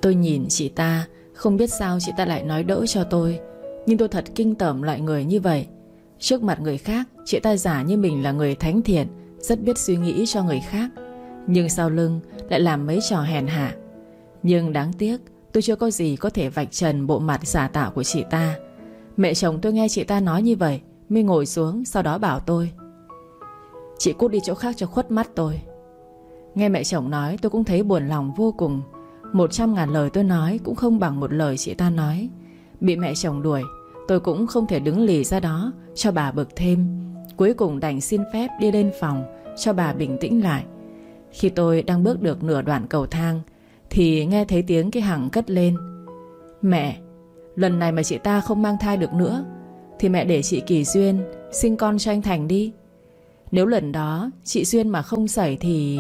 Tôi nhìn chị ta, không biết sao chị ta lại nói đỡ cho tôi. Nhưng tôi thật kinh tởm loại người như vậy. Trước mặt người khác, chị ta giả như mình là người thánh thiện, rất biết suy nghĩ cho người khác, nhưng sau lưng lại làm mấy trò hèn hạ. Nhưng đáng tiếc, tôi chưa có gì có thể vạch trần bộ mặt giả tạo của chị ta. Mẹ chồng tôi nghe chị ta nói như vậy mới ngồi xuống, sau đó bảo tôi: chị cút đi chỗ khác cho khuất mắt tôi. Nghe mẹ chồng nói tôi cũng thấy buồn lòng vô cùng. 100.000 lời tôi nói cũng không bằng một lời chị ta nói. Bị mẹ chồng đuổi, tôi cũng không thể đứng lì ra đó cho bà bực thêm. Cuối cùng đành xin phép đi lên phòng cho bà bình tĩnh lại. Khi tôi đang bước được nửa đoạn cầu thang thì nghe thấy tiếng cái Hằng cất lên: mẹ, lần này mà chị ta không mang thai được nữa thì mẹ để chị Kỳ Duyên sinh con cho anh Thành đi. Nếu lần đó chị Duyên mà không sẩy thì...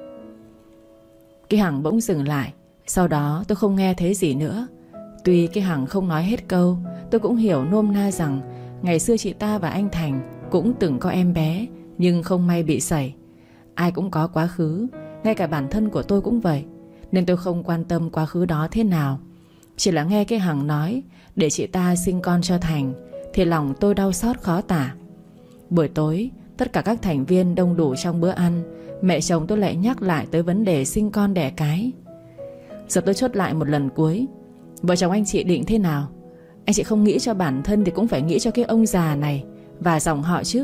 Cái Hằng bỗng dừng lại. Sau đó tôi không nghe thấy gì nữa. Tuy cái Hằng không nói hết câu, tôi cũng hiểu nôm na rằng ngày xưa chị ta và anh Thành cũng từng có em bé, nhưng không may bị sẩy. Ai cũng có quá khứ, ngay cả bản thân của tôi cũng vậy. Nên tôi không quan tâm quá khứ đó thế nào. Chỉ là nghe cái Hằng nói để chị ta sinh con cho Thành thì lòng tôi đau xót khó tả. Buổi tối, tất cả các thành viên đông đủ trong bữa ăn, mẹ chồng tôi lại nhắc lại tới vấn đề sinh con đẻ cái. Giờ tôi chốt lại một lần cuối: vợ chồng anh chị định thế nào? Anh chị không nghĩ cho bản thân thì cũng phải nghĩ cho cái ông già này và dòng họ chứ.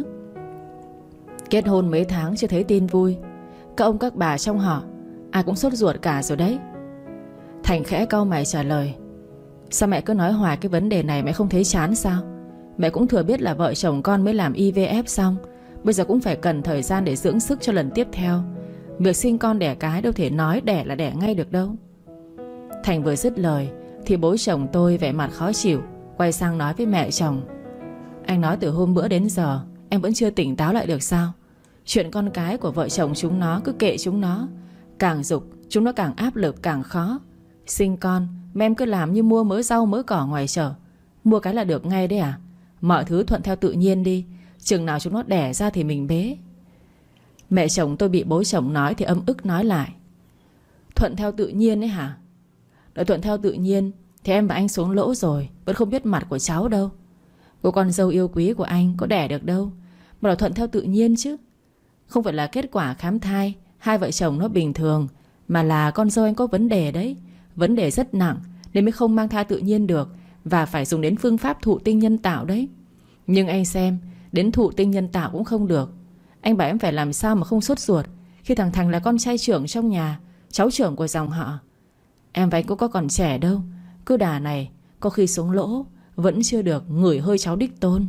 Kết hôn mấy tháng chưa thấy tin vui. Các ông các bà trong họ ai cũng sốt ruột cả rồi đấy. Thành khẽ cau mày trả lời: sao mẹ cứ nói hoài cái vấn đề này, mẹ không thấy chán sao? Mẹ cũng thừa biết là vợ chồng con mới làm IVF xong, bây giờ cũng phải cần thời gian để dưỡng sức cho lần tiếp theo. Việc sinh con đẻ cái đâu thể nói đẻ là đẻ ngay được đâu. Thành vừa dứt lời thì bố chồng tôi vẻ mặt khó chịu, quay sang nói với mẹ chồng: anh nói từ hôm bữa đến giờ em vẫn chưa tỉnh táo lại được sao? Chuyện con cái của vợ chồng chúng nó cứ kệ chúng nó. Càng giục chúng nó càng áp lực càng khó. Sinh con mà em cứ làm như mua mớ rau mớ cỏ ngoài chợ. Mua cái là được ngay đấy à? Mọi thứ thuận theo tự nhiên đi. Chừng nào chúng nó đẻ ra thì mình bế. Mẹ chồng tôi bị bố chồng nói thì ấm ức nói lại: thuận theo tự nhiên ấy hả? Đợi thuận theo tự nhiên thì em và anh xuống lỗ rồi, vẫn không biết mặt của cháu đâu. Cô con dâu yêu quý của anh có đẻ được đâu mà là thuận theo tự nhiên chứ. Không phải là kết quả khám thai hai vợ chồng nó bình thường, mà là con dâu anh có vấn đề đấy. Vấn đề rất nặng nên mới không mang thai tự nhiên được, và phải dùng đến phương pháp thụ tinh nhân tạo đấy. Nhưng anh xem, đến thụ tinh nhân tạo cũng không được. Anh bảo em phải làm sao mà không sốt ruột khi thằng Thành là con trai trưởng trong nhà, cháu trưởng của dòng họ. Em và anh cũng có còn trẻ đâu. Cứ đà này có khi xuống lỗ vẫn chưa được ngửi hơi cháu đích tôn.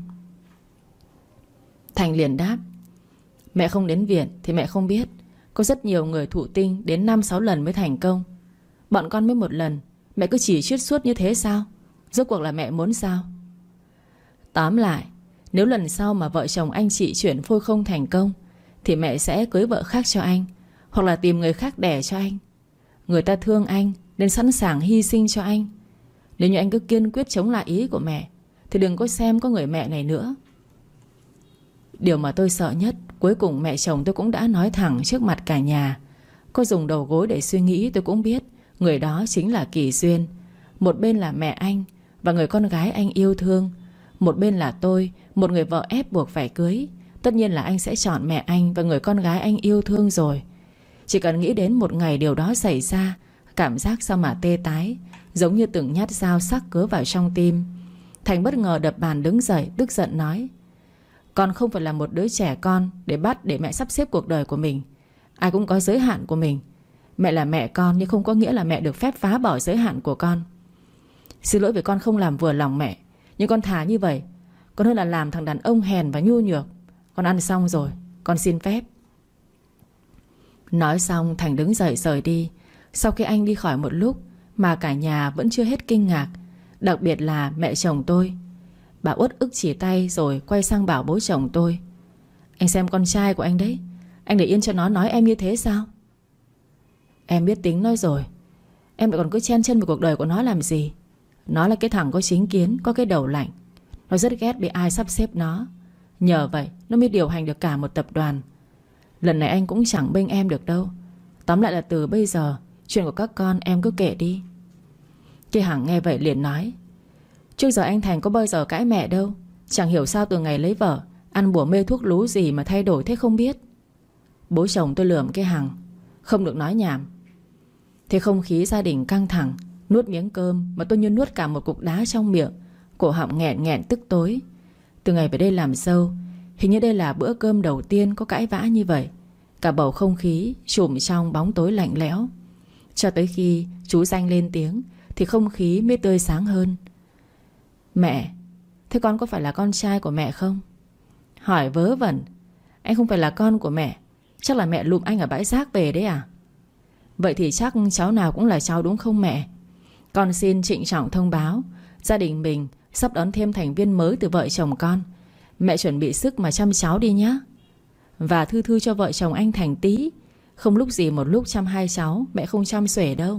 Thành liền đáp: mẹ không đến viện thì mẹ không biết. Có rất nhiều người thụ tinh đến 5-6 lần mới thành công. Bọn con mới một lần, mẹ cứ chỉ trích suốt như thế sao? Rốt cuộc là mẹ muốn sao? Tóm lại, nếu lần sau mà vợ chồng anh chị chuyển phôi không thành công thì mẹ sẽ cưới vợ khác cho anh, hoặc là tìm người khác đẻ cho anh. Người ta thương anh nên sẵn sàng hy sinh cho anh. Nếu như anh cứ kiên quyết chống lại ý của mẹ thì đừng có xem có người mẹ này nữa. Điều mà tôi sợ nhất, cuối cùng mẹ chồng tôi cũng đã nói thẳng trước mặt cả nhà. Có dùng đầu gối để suy nghĩ tôi cũng biết người đó chính là Kỳ Duyên. Một bên là mẹ anh và người con gái anh yêu thương, một bên là tôi, một người vợ ép buộc phải cưới. Tất nhiên là anh sẽ chọn mẹ anh và người con gái anh yêu thương rồi. Chỉ cần nghĩ đến một ngày điều đó xảy ra, cảm giác sao mà tê tái, giống như từng nhát dao sắc cứa vào trong tim. Thành bất ngờ đập bàn đứng dậy, tức giận nói: con không phải là một đứa trẻ con để bắt để mẹ sắp xếp cuộc đời của mình. Ai cũng có giới hạn của mình. Mẹ là mẹ con nhưng không có nghĩa là mẹ được phép phá bỏ giới hạn của con. Xin lỗi vì con không làm vừa lòng mẹ, nhưng con thà như vậy còn hơn là làm thằng đàn ông hèn và nhu nhược. Con ăn xong rồi, con xin phép. Nói xong Thành đứng dậy rời đi. Sau khi anh đi khỏi một lúc mà cả nhà vẫn chưa hết kinh ngạc, đặc biệt là mẹ chồng tôi. Bà uất ức chỉ tay rồi quay sang bảo bố chồng tôi: anh xem con trai của anh đấy, anh để yên cho nó nói em như thế sao? Em biết tính nó rồi. Em lại còn cứ chen chân vào cuộc đời của nó làm gì? Nó là cái thằng có chính kiến, có cái đầu lạnh. Nó rất ghét bị ai sắp xếp nó. Nhờ vậy nó mới điều hành được cả một tập đoàn. Lần này anh cũng chẳng bênh em được đâu. Tóm lại là từ bây giờ chuyện của các con em cứ kệ đi. Chị Hằng nghe vậy liền nói: trước giờ anh Thành có bao giờ cãi mẹ đâu. Chẳng hiểu sao từ ngày lấy vợ ăn bùa mê thuốc lú gì mà thay đổi thế không biết. Bố chồng tôi lườm cái Hằng: không được nói nhảm. Thế không khí gia đình căng thẳng. Nuốt miếng cơm mà tôi như nuốt cả một cục đá trong miệng. Cổ họng nghẹn nghẹn tức tối. Từ ngày về đây làm dâu, hình như đây là bữa cơm đầu tiên có cãi vã như vậy. Cả bầu không khí trùm trong bóng tối lạnh lẽo. Cho tới khi chú Danh lên tiếng thì không khí mới tươi sáng hơn. Mẹ, thế con có phải là con trai của mẹ không? Hỏi vớ vẩn. Anh không phải là con của mẹ. Chắc là mẹ lụm anh ở bãi rác về đấy à? Vậy thì chắc cháu nào cũng là cháu đúng không mẹ? Con xin trịnh trọng thông báo, gia đình mình sắp đón thêm thành viên mới từ vợ chồng con. Mẹ chuẩn bị sức mà chăm cháu đi nhé. Và thư thư cho vợ chồng anh Thành tí. Không lúc gì một lúc chăm hai cháu, mẹ không chăm xuể đâu.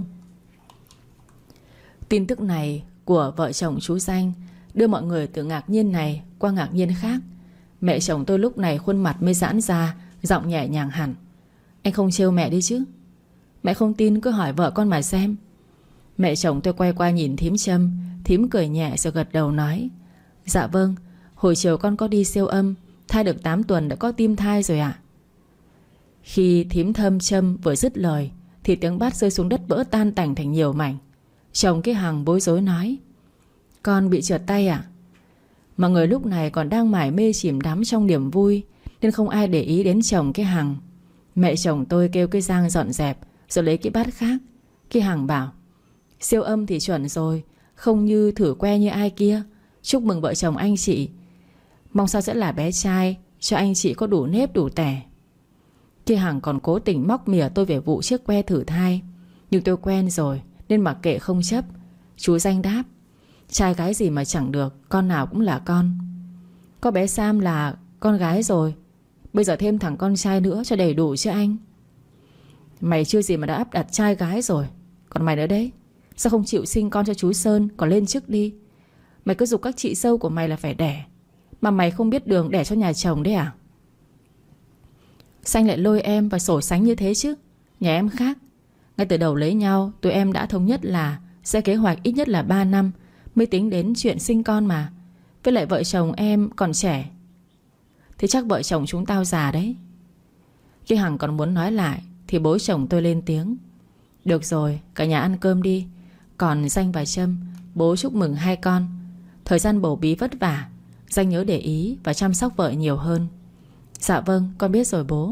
Tin tức này của vợ chồng chú Danh đưa mọi người từ ngạc nhiên này qua ngạc nhiên khác. Mẹ chồng tôi lúc này khuôn mặt mới giãn ra, giọng nhẹ nhàng hẳn: anh không trêu mẹ đi chứ? Mẹ không tin cứ hỏi vợ con mà xem. Mẹ chồng tôi quay qua nhìn thím Trâm. Thím cười nhẹ rồi gật đầu nói: dạ vâng, hồi chiều con có đi siêu âm, thai được 8 tuần đã có tim thai rồi ạ. Khi thím Thâm Trâm vừa dứt lời thì tiếng bát rơi xuống đất vỡ tan tành thành nhiều mảnh. Chồng cái Hằng bối rối nói: con bị trượt tay à? Mọi người lúc này còn đang mải mê chìm đắm trong niềm vui nên không ai để ý đến chồng cái Hằng. Mẹ chồng tôi kêu cái Giang dọn dẹp rồi lấy cái bát khác. Cái Hằng bảo: siêu âm thì chuẩn rồi, không như thử que như ai kia. Chúc mừng vợ chồng anh chị. Mong sao sẽ là bé trai, cho anh chị có đủ nếp đủ tẻ. Cái Hằng còn cố tình móc mỉa tôi về vụ chiếc que thử thai. Nhưng tôi quen rồi nên mặc kệ không chấp. Chú Danh đáp: trai gái gì mà chẳng được, con nào cũng là con. Có bé Sam là con gái rồi, bây giờ thêm thằng con trai nữa cho đầy đủ chứ anh. Mày chưa gì mà đã áp đặt trai gái rồi. Còn mày nữa đấy, sao không chịu sinh con cho chú Sơn, còn lên chức đi. Mày cứ giục các chị dâu của mày là phải đẻ, mà mày không biết đường đẻ cho nhà chồng đấy à? Xanh lại lôi em vào sổ sánh như thế chứ. Nhà em khác. Ngay từ đầu lấy nhau, tụi em đã thống nhất là sẽ kế hoạch ít nhất là 3 năm mới tính đến chuyện sinh con mà. Với lại vợ chồng em còn trẻ. Thế chắc vợ chồng chúng tao già đấy. Cái Hằng còn muốn nói lại thì bố chồng tôi lên tiếng: được rồi, cả nhà ăn cơm đi. Còn Danh và Trâm, bố chúc mừng hai con. Thời gian bầu bí vất vả, Danh nhớ để ý và chăm sóc vợ nhiều hơn. Dạ vâng, con biết rồi bố.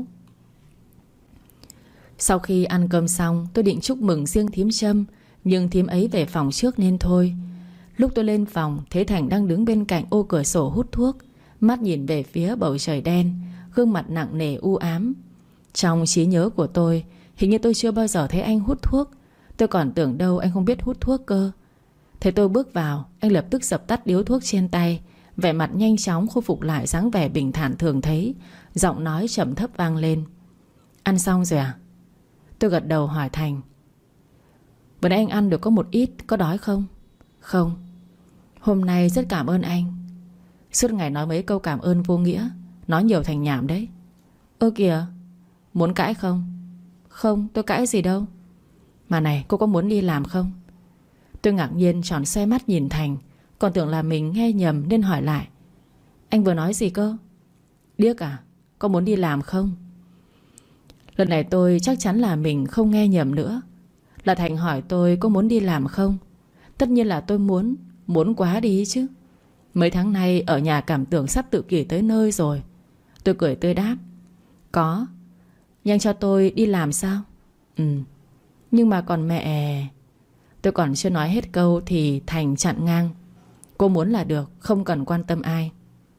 Sau khi ăn cơm xong, tôi định chúc mừng riêng thím Trâm, nhưng thím ấy về phòng trước nên thôi. Lúc tôi lên phòng, thấy Thành đang đứng bên cạnh ô cửa sổ hút thuốc, mắt nhìn về phía bầu trời đen, gương mặt nặng nề u ám. Trong trí nhớ của tôi, hình như tôi chưa bao giờ thấy anh hút thuốc. Tôi còn tưởng đâu anh không biết hút thuốc cơ. Thấy tôi bước vào, anh lập tức dập tắt điếu thuốc trên tay, vẻ mặt nhanh chóng khôi phục lại dáng vẻ bình thản thường thấy. Giọng nói trầm thấp vang lên: ăn xong rồi à? Tôi gật đầu hỏi Thành: vừa nãy anh ăn được có một ít, có đói không? Không. Hôm nay rất cảm ơn anh. Suốt ngày nói mấy câu cảm ơn vô nghĩa, nói nhiều thành nhảm đấy. Ơ kìa, muốn cãi không? Không, tôi cãi gì đâu. Mà này, cô có muốn đi làm không? Tôi ngạc nhiên tròn xoe mắt nhìn Thành, còn tưởng là mình nghe nhầm nên hỏi lại: anh vừa nói gì cơ? Điếc à? Có muốn đi làm không? Lần này tôi chắc chắn là mình không nghe nhầm nữa. Là Thành hỏi tôi có muốn đi làm không. Tất nhiên là tôi muốn. Muốn quá đi chứ. Mấy tháng nay ở nhà cảm tưởng sắp tự kỷ tới nơi rồi. Tôi cười tươi đáp: có. Nhanh cho tôi đi làm sao? Ừ. Nhưng mà còn mẹ... Tôi còn chưa nói hết câu thì Thành chặn ngang: cô muốn là được, không cần quan tâm ai.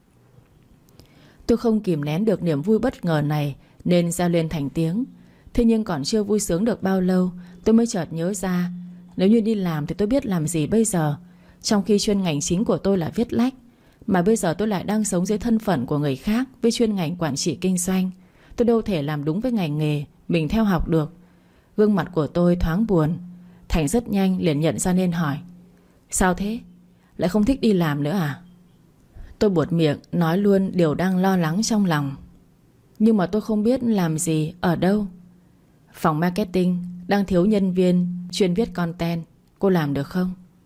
Tôi không kìm nén được niềm vui bất ngờ này nên reo lên thành tiếng. Thế nhưng còn chưa vui sướng được bao lâu, tôi mới chợt nhớ ra, nếu như đi làm thì tôi biết làm gì bây giờ. Trong khi chuyên ngành chính của tôi là viết lách, mà bây giờ tôi lại đang sống dưới thân phận của người khác với chuyên ngành quản trị kinh doanh. Tôi đâu thể làm đúng với ngành nghề mình theo học được. Gương mặt của tôi thoáng buồn. Thành rất nhanh liền nhận ra nên hỏi: sao thế? Lại không thích đi làm nữa à? Tôi buột miệng nói luôn điều đang lo lắng trong lòng: nhưng mà tôi không biết làm gì, ở đâu. Phòng marketing đang thiếu nhân viên chuyên viết content, cô làm được không?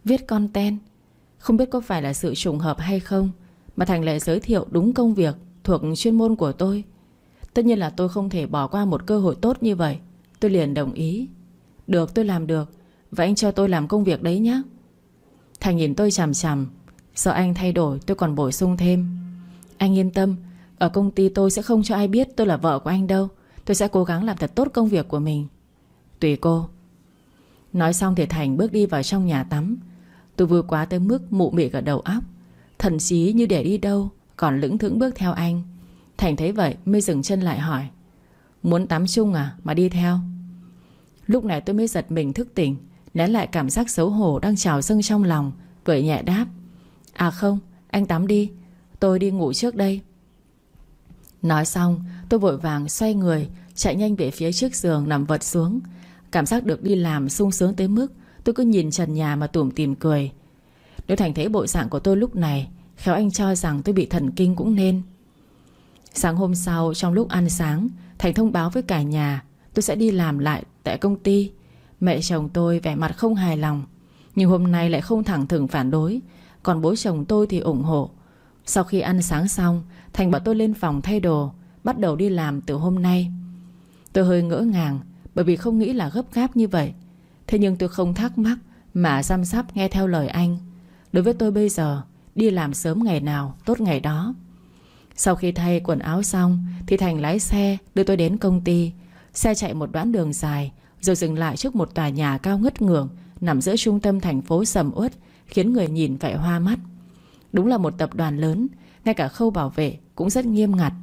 Viết content. Không biết có phải là sự trùng hợp hay không mà Thành lại giới thiệu đúng công việc thuộc chuyên môn của tôi. Tất nhiên là tôi không thể bỏ qua một cơ hội tốt như vậy. Tôi liền đồng ý. Được, tôi làm được. Và anh cho tôi làm công việc đấy nhé. Thành nhìn tôi chằm chằm. Sợ anh thay đổi, tôi còn bổ sung thêm: anh yên tâm, ở công ty tôi sẽ không cho ai biết tôi là vợ của anh đâu. Tôi sẽ cố gắng làm thật tốt công việc của mình. Tùy cô. Nói xong thì Thành bước đi vào trong nhà tắm. Tôi vui quá tới mức mụ mị cả đầu óc. Thần trí như để đi đâu, còn lững thững bước theo anh. Thành thấy vậy mới dừng chân lại hỏi: muốn tắm chung à mà đi theo? Lúc này tôi mới giật mình thức tỉnh, nén lại cảm giác xấu hổ đang trào dâng trong lòng, cười nhẹ đáp: à không, anh tắm đi, tôi đi ngủ trước đây. Nói xong tôi vội vàng xoay người, chạy nhanh về phía trước giường nằm vật xuống. Cảm giác được đi làm sung sướng tới mức tôi cứ nhìn trần nhà mà tủm tỉm cười. Nếu Thành thấy bộ dạng của tôi lúc này, khéo anh cho rằng tôi bị thần kinh cũng nên. Sáng hôm sau trong lúc ăn sáng, Thành thông báo với cả nhà tôi sẽ đi làm lại tại công ty. Mẹ chồng tôi vẻ mặt không hài lòng, nhưng hôm nay lại không thẳng thừng phản đối. Còn bố chồng tôi thì ủng hộ. Sau khi ăn sáng xong, Thành bảo tôi lên phòng thay đồ, bắt đầu đi làm từ hôm nay. Tôi hơi ngỡ ngàng, bởi vì không nghĩ là gấp gáp như vậy. Thế nhưng tôi không thắc mắc mà răm rắp nghe theo lời anh. Đối với tôi bây giờ, đi làm sớm ngày nào tốt ngày đó. Sau khi thay quần áo xong thì Thành lái xe đưa tôi đến công ty. Xe chạy một đoạn đường dài rồi dừng lại trước một tòa nhà cao ngất ngưởng nằm giữa trung tâm thành phố sầm uất, khiến người nhìn phải hoa mắt. Đúng là một tập đoàn lớn, ngay cả khâu bảo vệ cũng rất nghiêm ngặt.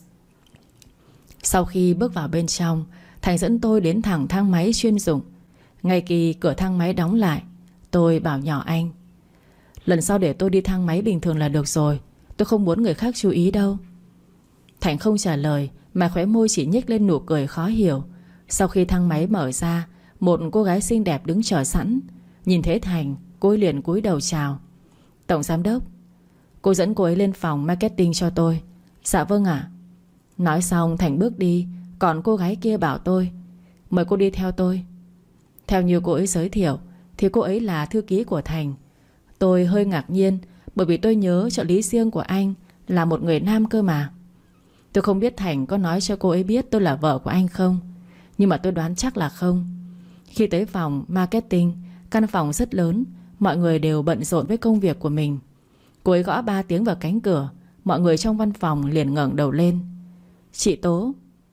Sau khi bước vào bên trong, Thành dẫn tôi đến thẳng thang máy chuyên dụng. Ngay khi cửa thang máy đóng lại, tôi bảo nhỏ anh: lần sau để tôi đi thang máy bình thường là được rồi, tôi không muốn người khác chú ý đâu. Thành không trả lời mà khóe môi chỉ nhếch lên nụ cười khó hiểu. Sau khi thang máy mở ra, một cô gái xinh đẹp đứng chờ sẵn. Nhìn thấy Thành, cô ấy liền cúi đầu chào: tổng giám đốc. Cô dẫn cô ấy lên phòng marketing cho tôi. Dạ vâng ạ. Nói xong Thành bước đi, còn cô gái kia bảo tôi: mời cô đi theo tôi. Theo như cô ấy giới thiệu thì cô ấy là thư ký của Thành. Tôi hơi ngạc nhiên, bởi vì tôi nhớ trợ lý riêng của anh là một người nam cơ mà. Tôi không biết Thành có nói cho cô ấy biết tôi là vợ của anh không, nhưng mà tôi đoán chắc là không. Khi tới phòng marketing, căn phòng rất lớn, mọi người đều bận rộn với công việc của mình. Cô ấy gõ 3 tiếng vào cánh cửa. Mọi người trong văn phòng liền ngẩng đầu lên. Chị Tố.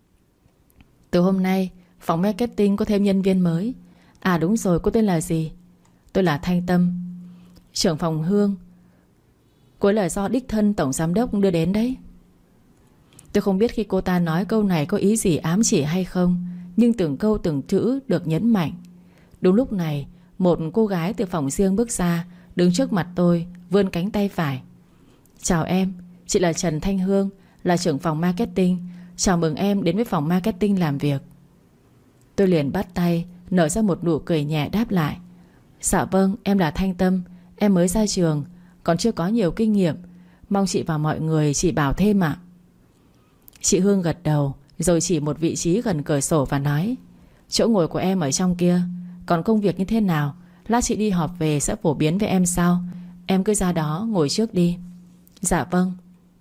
Từ hôm nay phòng marketing có thêm nhân viên mới. À đúng rồi, cô tên là gì? Tôi là Thanh Tâm, trưởng phòng Hương. Cô ấy là do đích thân tổng giám đốc đưa đến đấy. Tôi không biết khi cô ta nói câu này có ý gì ám chỉ hay không, nhưng từng câu từng chữ được nhấn mạnh. Đúng lúc này, một cô gái từ phòng riêng bước ra, đứng trước mặt tôi, vươn cánh tay phải. Chào em, chị là Trần Thanh Hương, là trưởng phòng marketing. Chào mừng em đến với phòng marketing làm việc. Tôi liền bắt tay, nở ra một nụ cười nhẹ đáp lại: dạ vâng, em là Thanh Tâm. Em mới ra trường, còn chưa có nhiều kinh nghiệm. Mong chị và mọi người chỉ bảo thêm ạ. Chị Hương gật đầu, rồi chỉ một vị trí gần cửa sổ và nói: chỗ ngồi của em ở trong kia. Còn công việc như thế nào, lát chị đi họp về sẽ phổ biến với em sau. Em cứ ra đó ngồi trước đi. Dạ vâng.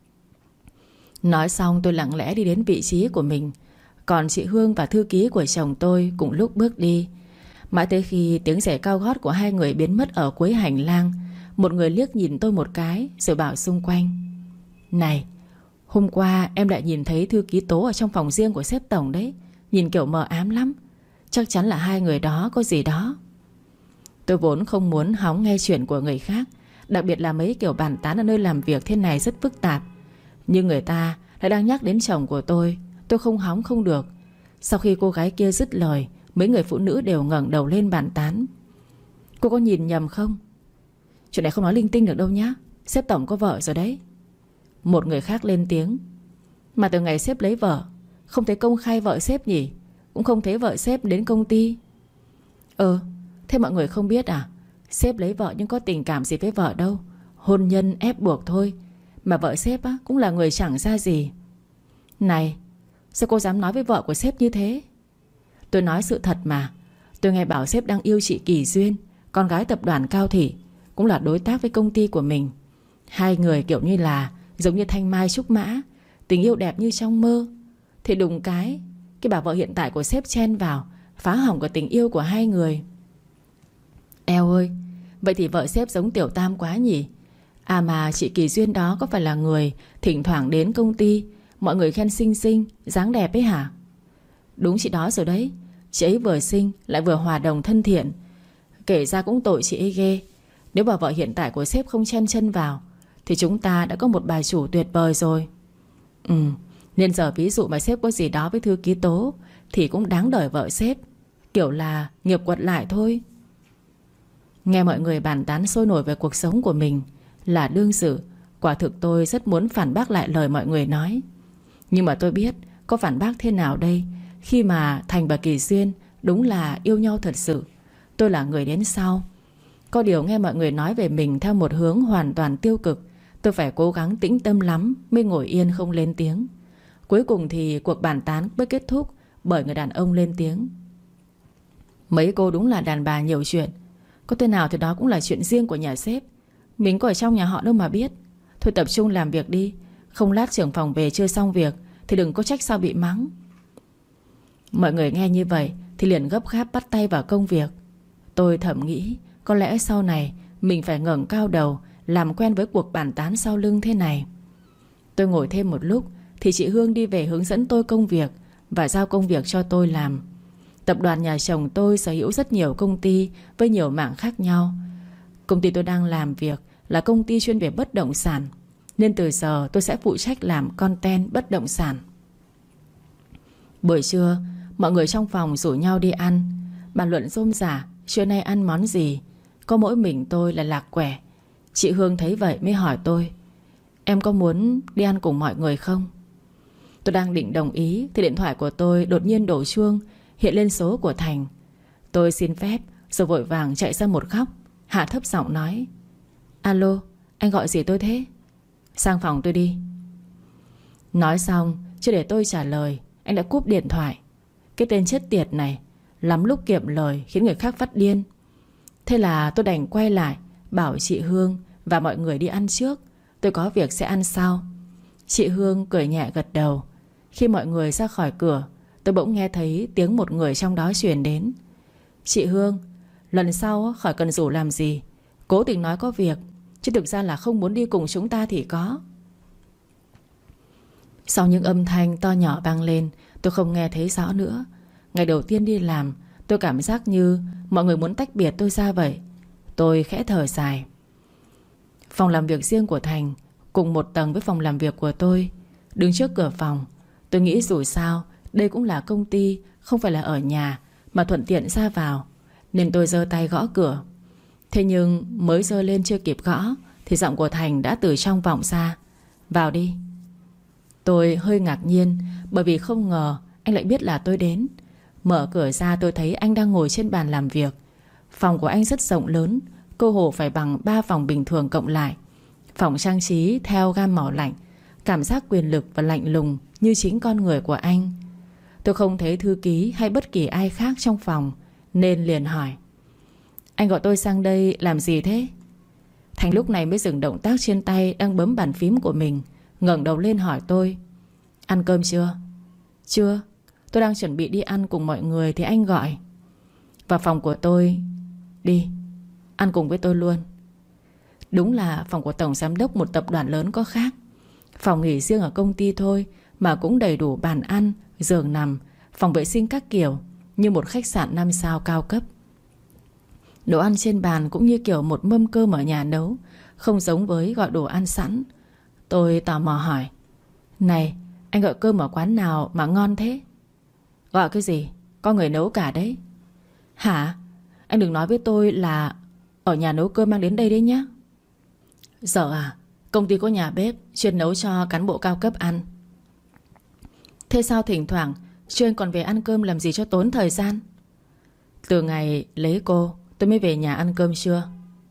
Nói xong tôi lặng lẽ đi đến vị trí của mình. Còn chị Hương và thư ký của chồng tôi cùng lúc bước đi. Mãi tới khi tiếng giày cao gót của hai người biến mất ở cuối hành lang, một người liếc nhìn tôi một cái rồi bảo xung quanh: này, hôm qua em lại nhìn thấy thư ký Tố ở trong phòng riêng của sếp tổng đấy. Nhìn kiểu mờ ám lắm. Chắc chắn là hai người đó có gì đó. Tôi vốn không muốn hóng nghe chuyện của người khác, đặc biệt là mấy kiểu bàn tán ở nơi làm việc thế này rất phức tạp. Nhưng người ta lại đang nhắc đến chồng của tôi không hóng không được. Sau khi cô gái kia dứt lời, mấy người phụ nữ đều ngẩng đầu lên bàn tán: cô có nhìn nhầm không? Chuyện này không nói linh tinh được đâu nhá, sếp tổng có vợ rồi đấy. Một người khác lên tiếng: mà từ ngày sếp lấy vợ, không thấy công khai vợ sếp nhỉ? Cũng không thấy vợ sếp đến công ty. Thế mọi người không biết à? Sếp lấy vợ nhưng có tình cảm gì với vợ đâu. Hôn nhân ép buộc thôi. Mà vợ sếp á, cũng là người chẳng ra gì. Này, sao cô dám nói với vợ của sếp như thế? Tôi nói sự thật mà. Tôi nghe bảo sếp đang yêu chị Kỳ Duyên, con gái tập đoàn Cao Thị, cũng là đối tác với công ty của mình. Hai người kiểu như là giống như thanh mai trúc mã, tình yêu đẹp như trong mơ. Thì đùng cái bà vợ hiện tại của sếp chen vào, phá hỏng cả tình yêu của hai người. Eo ơi, vậy thì vợ sếp giống Tiểu Tam quá nhỉ. À mà chị Kỳ Duyên đó có phải là người thỉnh thoảng đến công ty mọi người khen xinh xinh, dáng đẹp ấy hả? Đúng chị đó rồi đấy. Chị ấy vừa xinh lại vừa hòa đồng thân thiện. Kể ra cũng tội chị ấy ghê. Nếu bà vợ hiện tại của sếp không chen chân vào thì chúng ta đã có một bà chủ tuyệt vời rồi. Nên giờ ví dụ mà sếp có gì đó với thư ký Tố thì cũng đáng đời vợ sếp. Kiểu là nghiệp quật lại thôi. Nghe mọi người bàn tán sôi nổi về cuộc sống của mình là đương sự, quả thực tôi rất muốn phản bác lại lời mọi người nói. Nhưng mà tôi biết có phản bác thế nào đây, khi mà Thành và Kỳ Duyên đúng là yêu nhau thật sự. Tôi là người đến sau. Có điều nghe mọi người nói về mình theo một hướng hoàn toàn tiêu cực, tôi phải cố gắng tĩnh tâm lắm mới ngồi yên không lên tiếng. Cuối cùng thì cuộc bàn tán mới kết thúc bởi người đàn ông lên tiếng. Mấy cô đúng là đàn bà nhiều chuyện. Có thế nào thì đó cũng là chuyện riêng của nhà sếp. Mình có ở trong nhà họ đâu mà biết. Thôi tập trung làm việc đi. Không lát trưởng phòng về chưa xong việc thì đừng có trách sao bị mắng. Mọi người nghe như vậy thì liền gấp gáp bắt tay vào công việc. Tôi thầm nghĩ có lẽ sau này mình phải ngẩng cao đầu, làm quen với cuộc bàn tán sau lưng thế này. Tôi ngồi thêm một lúc thì chị Hương đi về hướng dẫn tôi công việc và giao công việc cho tôi làm. Tập đoàn nhà chồng tôi sở hữu rất nhiều công ty với nhiều mảng khác nhau. Công ty tôi đang làm việc là công ty chuyên về bất động sản, nên từ giờ tôi sẽ phụ trách làm content bất động sản. Buổi trưa, mọi người trong phòng rủ nhau đi ăn, bàn luận rôm rả trưa nay ăn món gì. Có mỗi mình tôi là lạc quẻ. Chị Hương thấy vậy mới hỏi tôi: Em có muốn đi ăn cùng mọi người không? Tôi đang định đồng ý thì điện thoại của tôi đột nhiên đổ chuông, hiện lên số của Thành. Tôi xin phép rồi vội vàng chạy ra một góc, hạ thấp giọng nói: Alo, anh gọi gì tôi thế? Sang phòng tôi đi. Nói xong chưa để tôi trả lời, anh đã cúp điện thoại. Cái tên chết tiệt này lắm lúc kiệm lời khiến người khác phát điên. Thế là tôi đành quay lại bảo chị Hương và mọi người đi ăn trước, tôi có việc sẽ ăn sau. Chị Hương cười nhẹ gật đầu. Khi mọi người ra khỏi cửa, tôi bỗng nghe thấy tiếng một người trong đó truyền đến: Chị Hương, lần sau khỏi cần rủ làm gì. Cố tình nói có việc, chứ thực ra là không muốn đi cùng chúng ta thì có. Sau những âm thanh to nhỏ vang lên, tôi không nghe thấy rõ nữa. Ngày đầu tiên đi làm, tôi cảm giác như mọi người muốn tách biệt tôi ra vậy. Tôi khẽ thở dài. Phòng làm việc riêng của Thành cùng một tầng với phòng làm việc của tôi. Đứng trước cửa phòng, tôi nghĩ dù sao đây cũng là công ty, không phải là ở nhà, mà thuận tiện ra vào, nên tôi giơ tay gõ cửa. Thế nhưng mới giơ lên chưa kịp gõ thì giọng của Thành đã từ trong vọng ra: Vào đi. Tôi hơi ngạc nhiên bởi vì không ngờ anh lại biết là tôi đến. Mở cửa ra tôi thấy anh đang ngồi trên bàn làm việc. Phòng của anh rất rộng lớn, cơ hồ phải bằng 3 phòng bình thường cộng lại. Phòng trang trí theo gam màu lạnh, cảm giác quyền lực và lạnh lùng như chính con người của anh. Tôi không thấy thư ký hay bất kỳ ai khác trong phòng, nên liền hỏi: Anh gọi tôi sang đây làm gì thế? Thành lúc này mới dừng động tác trên tay đang bấm bàn phím của mình, ngẩng đầu lên hỏi tôi: Ăn cơm chưa? Chưa, tôi đang chuẩn bị đi ăn cùng mọi người thì anh gọi. Vào phòng của tôi. Đi, ăn cùng với tôi luôn. Đúng là phòng của tổng giám đốc một tập đoàn lớn có khác. Phòng nghỉ riêng ở công ty thôi mà cũng đầy đủ bàn ăn, giường nằm, phòng vệ sinh các kiểu, như một khách sạn 5 sao cao cấp. Đồ ăn trên bàn cũng như kiểu một mâm cơm ở nhà nấu, không giống với gọi đồ ăn sẵn. Tôi tò mò hỏi: Này, anh gọi cơm ở quán nào mà ngon thế? Gọi cái gì? Có người nấu cả đấy. Hả? Anh đừng nói với tôi là ở nhà nấu cơm mang đến đây đấy nhá. Giờ à? Công ty có nhà bếp chuyên nấu cho cán bộ cao cấp ăn. Thế sao thỉnh thoảng chuyên còn về ăn cơm làm gì cho tốn thời gian? Từ ngày lấy cô tôi mới về nhà ăn cơm trưa.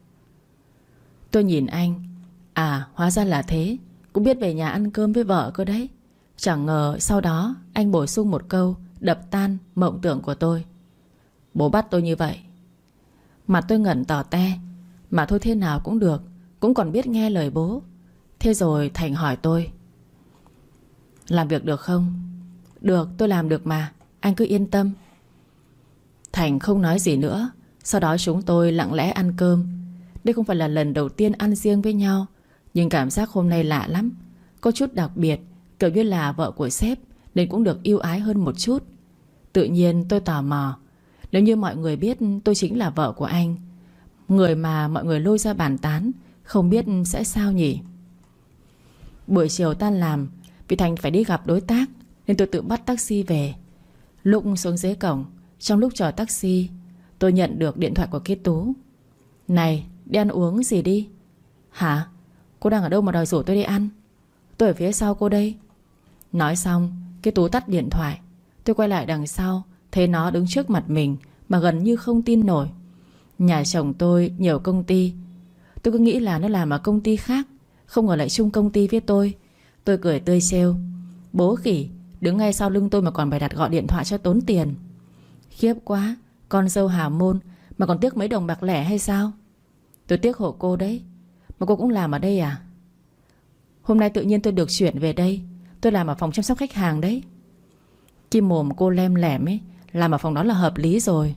Tôi nhìn anh. À, hóa ra là thế. Cũng biết về nhà ăn cơm với vợ cơ đấy. Chẳng ngờ sau đó anh bổ sung một câu đập tan mộng tưởng của tôi: Bố bắt tôi như vậy. Mặt tôi ngẩn tỏ te. Mà thôi thế nào cũng được, cũng còn biết nghe lời bố. Thế rồi Thành hỏi tôi: làm việc được không? Được, tôi làm được mà, anh cứ yên tâm. Thành không nói gì nữa. Sau đó chúng tôi lặng lẽ ăn cơm. Đây không phải là lần đầu tiên ăn riêng với nhau, nhưng cảm giác hôm nay lạ lắm. Có chút đặc biệt, kiểu như là vợ của sếp nên cũng được ưu ái hơn một chút. Tự nhiên tôi tò mò, nếu như mọi người biết tôi chính là vợ của anh, người mà mọi người lôi ra bàn tán, không biết sẽ sao nhỉ. Buổi chiều tan làm, vì Thành phải đi gặp đối tác nên tôi tự bắt taxi về. Lúc xuống dưới cổng, trong lúc chờ taxi, tôi nhận được điện thoại của cái Tú. Này, đi ăn uống gì đi. Hả? Cô đang ở đâu mà đòi rủ tôi đi ăn? Tôi ở phía sau cô đây. Nói xong, cái Tú tắt điện thoại. Tôi quay lại đằng sau, thấy nó đứng trước mặt mình mà gần như không tin nổi. Nhà chồng tôi nhiều công ty, tôi cứ nghĩ là nó làm ở công ty khác, không ngờ lại chung công ty với tôi. Tôi cười tươi trêu: bố khỉ, đứng ngay sau lưng tôi mà còn phải đặt gọi điện thoại cho tốn tiền. Khiếp quá, con dâu hào môn mà còn tiếc mấy đồng bạc lẻ hay sao? Tôi tiếc hộ cô đấy. Mà cô cũng làm ở đây à? Hôm nay tự nhiên tôi được chuyển về đây. Tôi làm ở phòng chăm sóc khách hàng đấy. Cái mồm cô lem lẻm ấy, làm ở phòng đó là hợp lý rồi.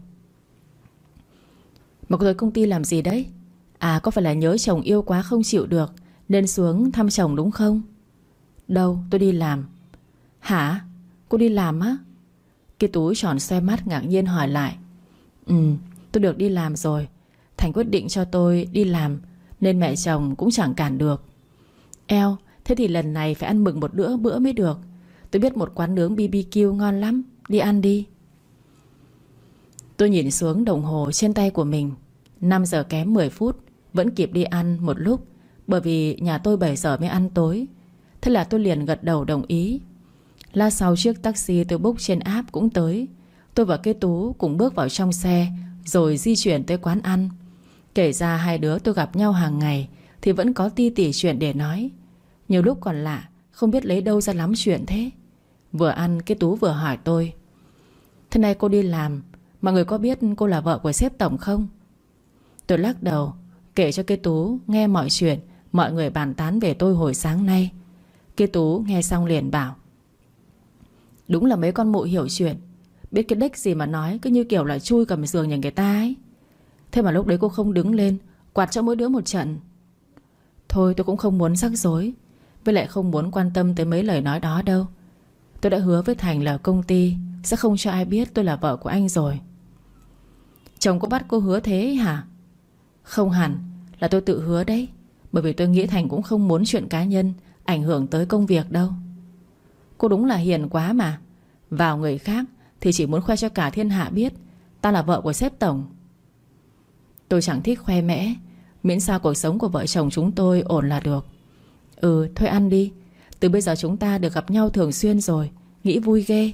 Mà cô tới công ty làm gì đấy? À, có phải là nhớ chồng yêu quá không chịu được nên xuống thăm chồng đúng không? Đâu, tôi đi làm. Hả? Cô đi làm á? Cái Tú tròn xoe mắt ngạc nhiên hỏi lại. Tôi được đi làm rồi. Thành quyết định cho tôi đi làm nên mẹ chồng cũng chẳng cản được. Eo, thế thì lần này phải ăn mừng một bữa mới được. Tôi biết một quán nướng BBQ ngon lắm, đi ăn đi. Tôi nhìn xuống đồng hồ trên tay của mình. 5 giờ kém 10 phút, vẫn kịp đi ăn một lúc. Bởi vì nhà tôi 7 giờ mới ăn tối. Thế là tôi liền gật đầu đồng ý. Lát sau chiếc taxi tôi book trên app cũng tới. Tôi và cái Tú cùng bước vào trong xe, rồi di chuyển tới quán ăn. Kể ra hai đứa tôi gặp nhau hàng ngày thì vẫn có ti tỉ chuyện để nói. Nhiều lúc còn lạ, không biết lấy đâu ra lắm chuyện thế. Vừa ăn cái Tú vừa hỏi tôi: thế này cô đi làm, mọi người có biết cô là vợ của sếp tổng không? Tôi lắc đầu, kể cho cái Tú nghe mọi chuyện mọi người bàn tán về tôi hồi sáng nay. Cái Tú nghe xong liền bảo: đúng là mấy con mụ hiểu chuyện, biết cái đếch gì mà nói, cứ như kiểu là chui cầm giường nhà người ta ấy. Thế mà lúc đấy cô không đứng lên quạt cho mỗi đứa một trận. Thôi tôi cũng không muốn rắc rối, với lại không muốn quan tâm tới mấy lời nói đó đâu. Tôi đã hứa với Thành là công ty sẽ không cho ai biết tôi là vợ của anh rồi. Chồng có bắt cô hứa thế hả? Không hẳn, là tôi tự hứa đấy. Bởi vì tôi nghĩ Thành cũng không muốn chuyện cá nhân ảnh hưởng tới công việc đâu. Cô đúng là hiền quá mà. Vào người khác thì chỉ muốn khoe cho cả thiên hạ biết ta là vợ của sếp tổng. Tôi chẳng thích khoe mẽ, miễn sao cuộc sống của vợ chồng chúng tôi ổn là được. Thôi ăn đi. Từ bây giờ chúng ta được gặp nhau thường xuyên rồi, nghĩ vui ghê.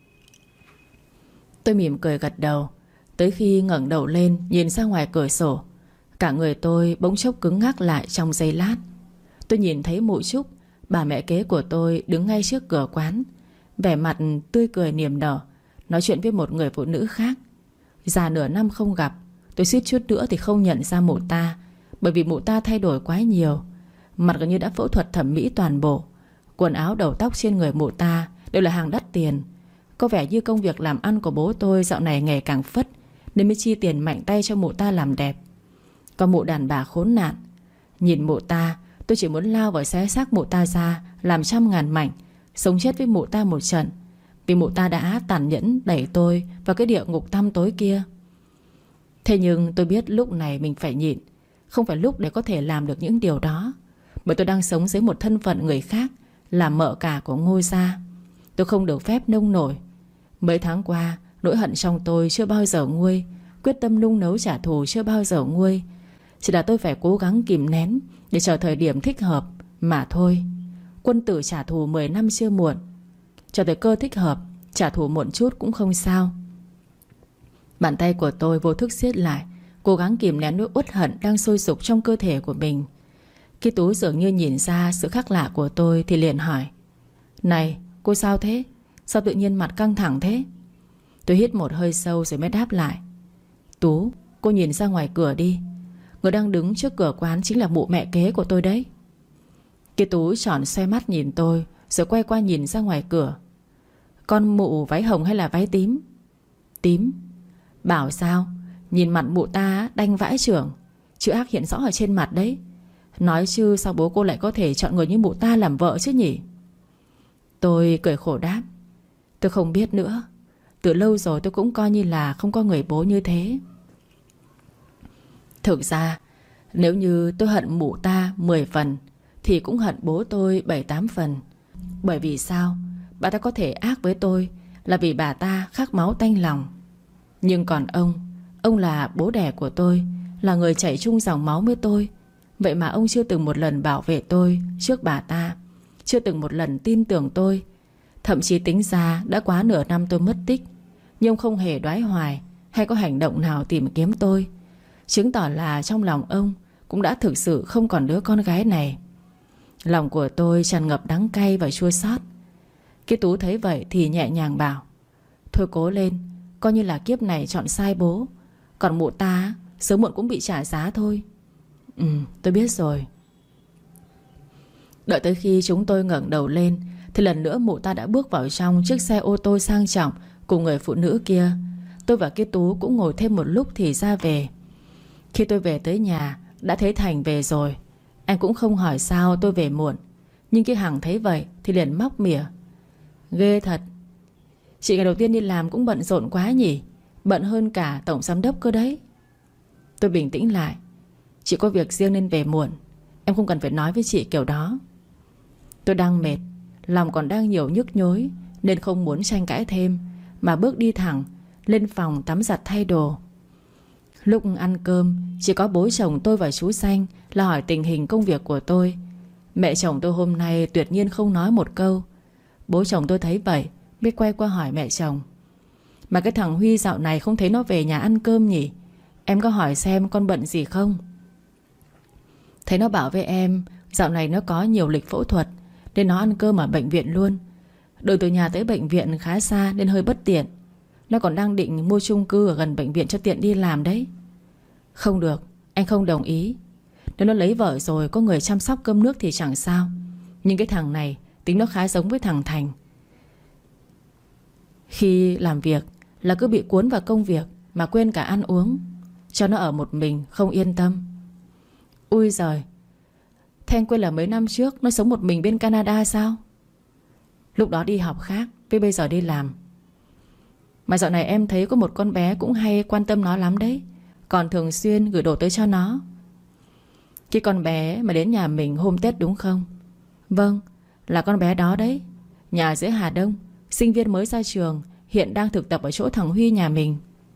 Tôi mỉm cười gật đầu. Tới khi ngẩng đầu lên nhìn ra ngoài cửa sổ, cả người tôi bỗng chốc cứng ngắc lại trong giây lát. Tôi nhìn thấy mụ Trúc, bà mẹ kế của tôi, đứng ngay trước cửa quán, vẻ mặt tươi cười niềm nở, nói chuyện với một người phụ nữ khác. Già nửa năm không gặp, tôi suýt chút nữa thì không nhận ra mụ ta. Bởi vì mụ ta thay đổi quá nhiều. Mặt gần như đã phẫu thuật thẩm mỹ toàn bộ. Quần áo đầu tóc trên người mụ ta đều là hàng đắt tiền. Có vẻ như công việc làm ăn của bố tôi dạo này ngày càng phất, nên mới chi tiền mạnh tay cho mụ ta làm đẹp. Còn mụ đàn bà khốn nạn, nhìn mụ ta tôi chỉ muốn lao vào xé xác mụ ta ra làm trăm ngàn mảnh, sống chết với mụ ta một trận. Vì mụ ta đã tàn nhẫn đẩy tôi vào cái địa ngục tăm tối kia. Thế nhưng tôi biết lúc này mình phải nhịn, không phải lúc để có thể làm được những điều đó. Bởi tôi đang sống dưới một thân phận người khác, là mợ cả của Ngô gia. Tôi không được phép nông nổi. Mấy tháng qua, nỗi hận trong tôi chưa bao giờ nguôi, quyết tâm nung nấu trả thù chưa bao giờ nguôi. Chỉ là tôi phải cố gắng kìm nén để chờ thời điểm thích hợp mà thôi. Quân tử trả thù 10 năm chưa muộn. Chờ tới cơ thích hợp, trả thù muộn chút cũng không sao. Bàn tay của tôi vô thức siết lại, cố gắng kìm nén nỗi uất hận đang sôi sục trong cơ thể của mình. Cái Tú dường như nhìn ra sự khác lạ của tôi thì liền hỏi: này, cô sao thế? Sao tự nhiên mặt căng thẳng thế? Tôi hít một hơi sâu rồi mới đáp lại: Tú, Cô nhìn ra ngoài cửa đi. Người đang đứng trước cửa quán chính là mụ mẹ kế của tôi đấy. Cái Tú tròn xoay mắt nhìn tôi, rồi quay qua nhìn ra ngoài cửa. Con mụ váy hồng hay là váy tím? Tím. Bảo sao? Nhìn mặt mụ ta đanh vãi chưởng, chữ ác hiện rõ ở trên mặt đấy. Nói chứ sao bố cô lại có thể chọn người như mụ ta làm vợ chứ nhỉ? Tôi cười khổ đáp. Tôi không biết nữa. Từ lâu rồi tôi cũng coi như là không có người bố như thế. Thực ra nếu như tôi hận mụ ta 10 phần thì cũng hận bố tôi 7-8 phần. Bởi vì sao? Bà ta có thể ác với tôi là vì bà ta khát máu tanh lòng. Nhưng còn ông là bố đẻ của tôi, là người chảy chung dòng máu với tôi. Vậy mà ông chưa từng một lần bảo vệ tôi trước bà ta, chưa từng một lần tin tưởng tôi. Thậm chí tính ra đã quá nửa năm tôi mất tích, nhưng ông không hề đoái hoài hay có hành động nào tìm kiếm tôi, chứng tỏ là trong lòng ông cũng đã thực sự không còn đứa con gái này. Lòng của tôi tràn ngập đắng cay và chua xót. Cái Tú thấy vậy thì nhẹ nhàng bảo: thôi cố lên, coi như là kiếp này chọn sai bố. Còn mụ ta sớm muộn cũng bị trả giá thôi. Tôi biết rồi. Đợi tới khi chúng tôi ngẩng đầu lên thì lần nữa mụ ta đã bước vào trong chiếc xe ô tô sang trọng cùng người phụ nữ kia. Tôi và cái Tú cũng ngồi thêm một lúc thì ra về. Khi tôi về tới nhà đã thấy Thành về rồi. Anh cũng không hỏi sao tôi về muộn, nhưng cái Hằng thấy vậy thì liền móc mỉa: ghê thật, chị ngày đầu tiên đi làm cũng bận rộn quá nhỉ. Bận hơn cả tổng giám đốc cơ đấy. Tôi bình tĩnh lại: chị có việc riêng nên về muộn, em không cần phải nói với chị kiểu đó. Tôi đang mệt, lòng còn đang nhiều nhức nhối, nên không muốn tranh cãi thêm, mà bước đi thẳng lên phòng tắm giặt thay đồ. Lúc ăn cơm, chỉ có bố chồng tôi và chú Xanh là hỏi tình hình công việc của tôi. Mẹ chồng tôi hôm nay tuyệt nhiên không nói một câu. Bố chồng tôi thấy vậy biết quay qua hỏi mẹ chồng: mà cái thằng Huy dạo này không thấy nó về nhà ăn cơm nhỉ? Em có hỏi xem con bận gì không? Thấy nó bảo với em dạo này nó có nhiều lịch phẫu thuật nên nó ăn cơm ở bệnh viện luôn. Đường từ nhà tới bệnh viện khá xa nên hơi bất tiện. Nó còn đang định mua chung cư ở gần bệnh viện cho tiện đi làm đấy. Không được, anh không đồng ý. Nếu nó lấy vợ rồi có người chăm sóc cơm nước thì chẳng sao, nhưng cái thằng này tính nó khá giống với thằng Thành. Khi làm việc là cứ bị cuốn vào công việc mà quên cả ăn uống, cho nó ở một mình không yên tâm. Ui giời, thế anh quên là mấy năm trước nó sống một mình bên Canada sao? Lúc đó đi học khác với bây giờ đi làm. Mà dạo này em thấy có một con bé cũng hay quan tâm nó lắm đấy, còn thường xuyên gửi đồ tới cho nó. Cái con bé mà đến nhà mình hôm Tết đúng không? Vâng, là con bé đó đấy. Nhà dưới Hà Đông, sinh viên mới ra trường, hiện đang thực tập ở chỗ thằng Huy nhà mình.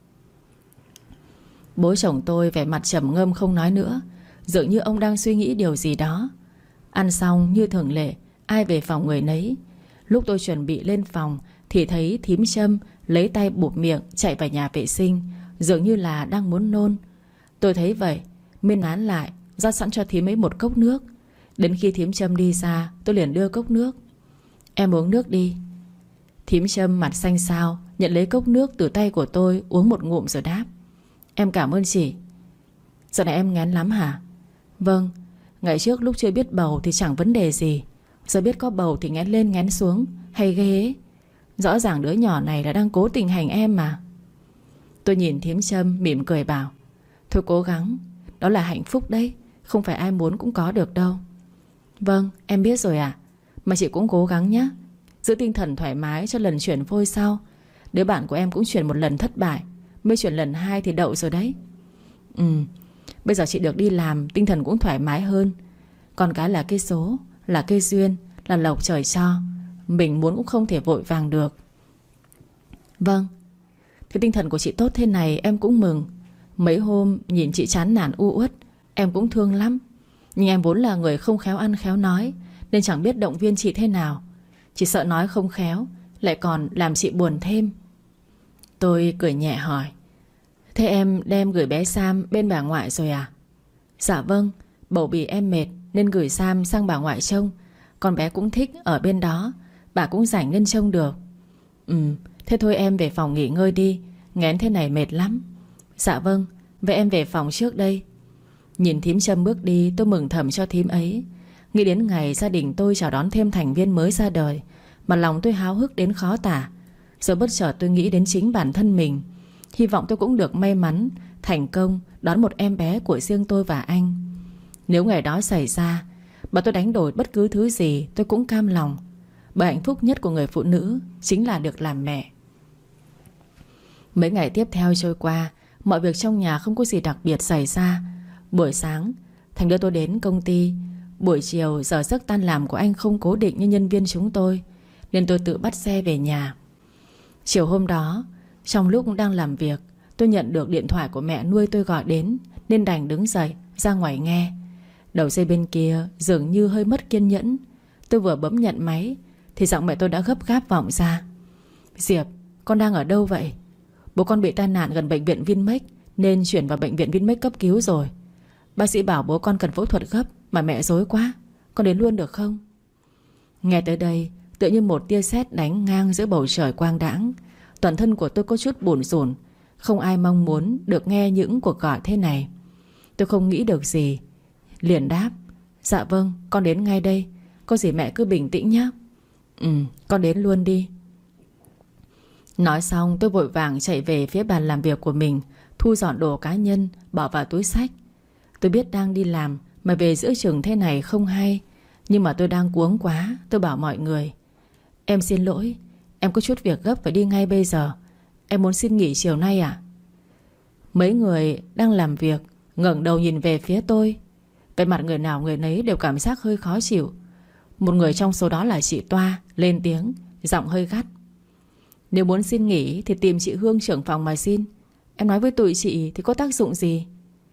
Bố chồng tôi vẻ mặt trầm ngâm không nói nữa, dường như ông đang suy nghĩ điều gì đó. Ăn xong như thường lệ, ai về phòng người nấy. Lúc tôi chuẩn bị lên phòng thì thấy thím Trâm lấy tay bụp miệng chạy vào nhà vệ sinh, dường như là đang muốn nôn. Tôi thấy vậy mới nán lại, rót sẵn cho thím ấy một cốc nước. Đến khi thím Trâm đi ra, tôi liền đưa cốc nước. Em uống nước đi. Thím Trâm mặt xanh xao nhận lấy cốc nước từ tay của tôi, uống một ngụm rồi đáp: Em cảm ơn chị. Giờ này em nghén lắm hả? Vâng, ngày trước lúc chưa biết bầu thì chẳng vấn đề gì, giờ biết có bầu thì nghén lên nghén xuống, hay ghê ấy. Rõ ràng đứa nhỏ này là đang cố tình hành em mà. Tôi nhìn thím Trâm mỉm cười bảo: Thôi cố gắng, đó là hạnh phúc đấy, không phải ai muốn cũng có được đâu. Vâng, em biết rồi ạ. Mà chị cũng cố gắng nhé, giữ tinh thần thoải mái cho lần chuyển phôi sau. Đứa bạn của em cũng chuyển một lần thất bại, mới chuyển lần 2 thì đậu rồi đấy. Bây giờ chị được đi làm, tinh thần cũng thoải mái hơn. Còn cái là cái số, là cái duyên, là lộc trời cho, mình muốn cũng không thể vội vàng được. Vâng. Cái tinh thần của chị tốt thế này em cũng mừng. Mấy hôm nhìn chị chán nản u uất, em cũng thương lắm. Nhưng em vốn là người không khéo ăn khéo nói, nên chẳng biết động viên chị thế nào. Chỉ sợ nói không khéo lại còn làm chị buồn thêm. Tôi cười nhẹ hỏi: Thế em đem gửi bé Sam bên bà ngoại rồi à? Dạ vâng, bầu bì em mệt nên gửi Sam sang bà ngoại trông. Con bé cũng thích ở bên đó, bà cũng rảnh nên trông được. Thế thôi em về phòng nghỉ ngơi đi, nghén thế này mệt lắm. Dạ vâng, Vậy em về phòng trước đây. Nhìn thím Trâm bước đi, tôi mừng thầm cho thím ấy. Nghĩ đến ngày gia đình tôi chào đón thêm thành viên mới ra đời mà lòng tôi háo hức đến khó tả. Rồi bất chợt tôi nghĩ đến chính bản thân mình. Hy vọng tôi cũng được may mắn thành công đón một em bé của riêng tôi và anh. Nếu ngày đó xảy ra mà tôi đánh đổi bất cứ thứ gì, tôi cũng cam lòng. Bởi hạnh phúc nhất của người phụ nữ chính là được làm mẹ. Mấy ngày tiếp theo trôi qua, mọi việc trong nhà không có gì đặc biệt xảy ra. Buổi sáng Thành đưa tôi đến công ty. Buổi chiều giờ giấc tan làm của anh không cố định như nhân viên chúng tôi, nên tôi tự bắt xe về nhà. Chiều hôm đó, trong lúc đang làm việc, tôi nhận được điện thoại của mẹ nuôi tôi gọi đến, nên đành đứng dậy ra ngoài nghe. Đầu dây bên kia dường như hơi mất kiên nhẫn. Tôi vừa bấm nhận máy thì giọng mẹ tôi đã gấp gáp vọng ra. Diệp, con đang ở đâu vậy? Bố con bị tai nạn gần bệnh viện Vinmec nên chuyển vào bệnh viện Vinmec cấp cứu rồi. Bác sĩ bảo bố con cần phẫu thuật gấp mà mẹ rối quá. Con đến luôn được không? Nghe tới đây, tựa như một tia sét đánh ngang giữa bầu trời quang đãng. Toàn thân của tôi có chút bủn rủn. Không ai mong muốn được nghe những cuộc gọi thế này. Tôi không nghĩ được gì, liền đáp: dạ vâng, con đến ngay đây. Có gì mẹ cứ bình tĩnh nhé. Con đến luôn đi. Nói xong tôi vội vàng chạy về phía bàn làm việc của mình, thu dọn đồ cá nhân, bỏ vào túi xách. Tôi biết đang đi làm mà về giữa chừng thế này không hay, nhưng mà tôi đang cuống quá. Tôi bảo mọi người: em xin lỗi, em có chút việc gấp phải đi ngay bây giờ. Em muốn xin nghỉ chiều nay ạ. Mấy người đang làm việc ngẩng đầu nhìn về phía tôi. Về mặt người nào người nấy đều cảm giác hơi khó chịu. Một người trong số đó là chị Toa lên tiếng, giọng hơi gắt: nếu muốn xin nghỉ thì tìm chị Hương trưởng phòng mà xin. Em nói với tụi chị thì có tác dụng gì?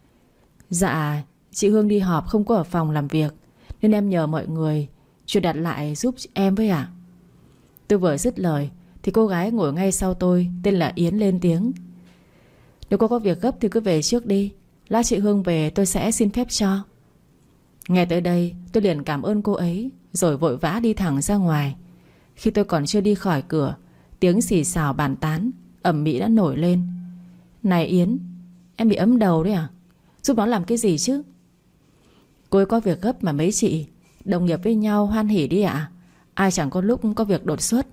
Dạ, chị Hương đi họp không có ở phòng làm việc, nên em nhờ mọi người chuyển đặt lại giúp em với ạ. Tôi vừa dứt lời thì cô gái ngồi ngay sau tôi, tên là Yến, lên tiếng: nếu cô có việc gấp thì cứ về trước đi. Lát chị Hương về tôi sẽ xin phép cho. Nghe tới đây tôi liền cảm ơn cô ấy, rồi vội vã đi thẳng ra ngoài. Khi tôi còn chưa đi khỏi cửa, tiếng xì xào bàn tán ầm ĩ đã nổi lên. Này Yến, em bị ấm đầu đấy à? Giúp nó làm cái gì chứ? Cô ấy có việc gấp mà mấy chị đồng nghiệp với nhau hoan hỉ đi ạ. Ai chẳng có lúc có việc đột xuất.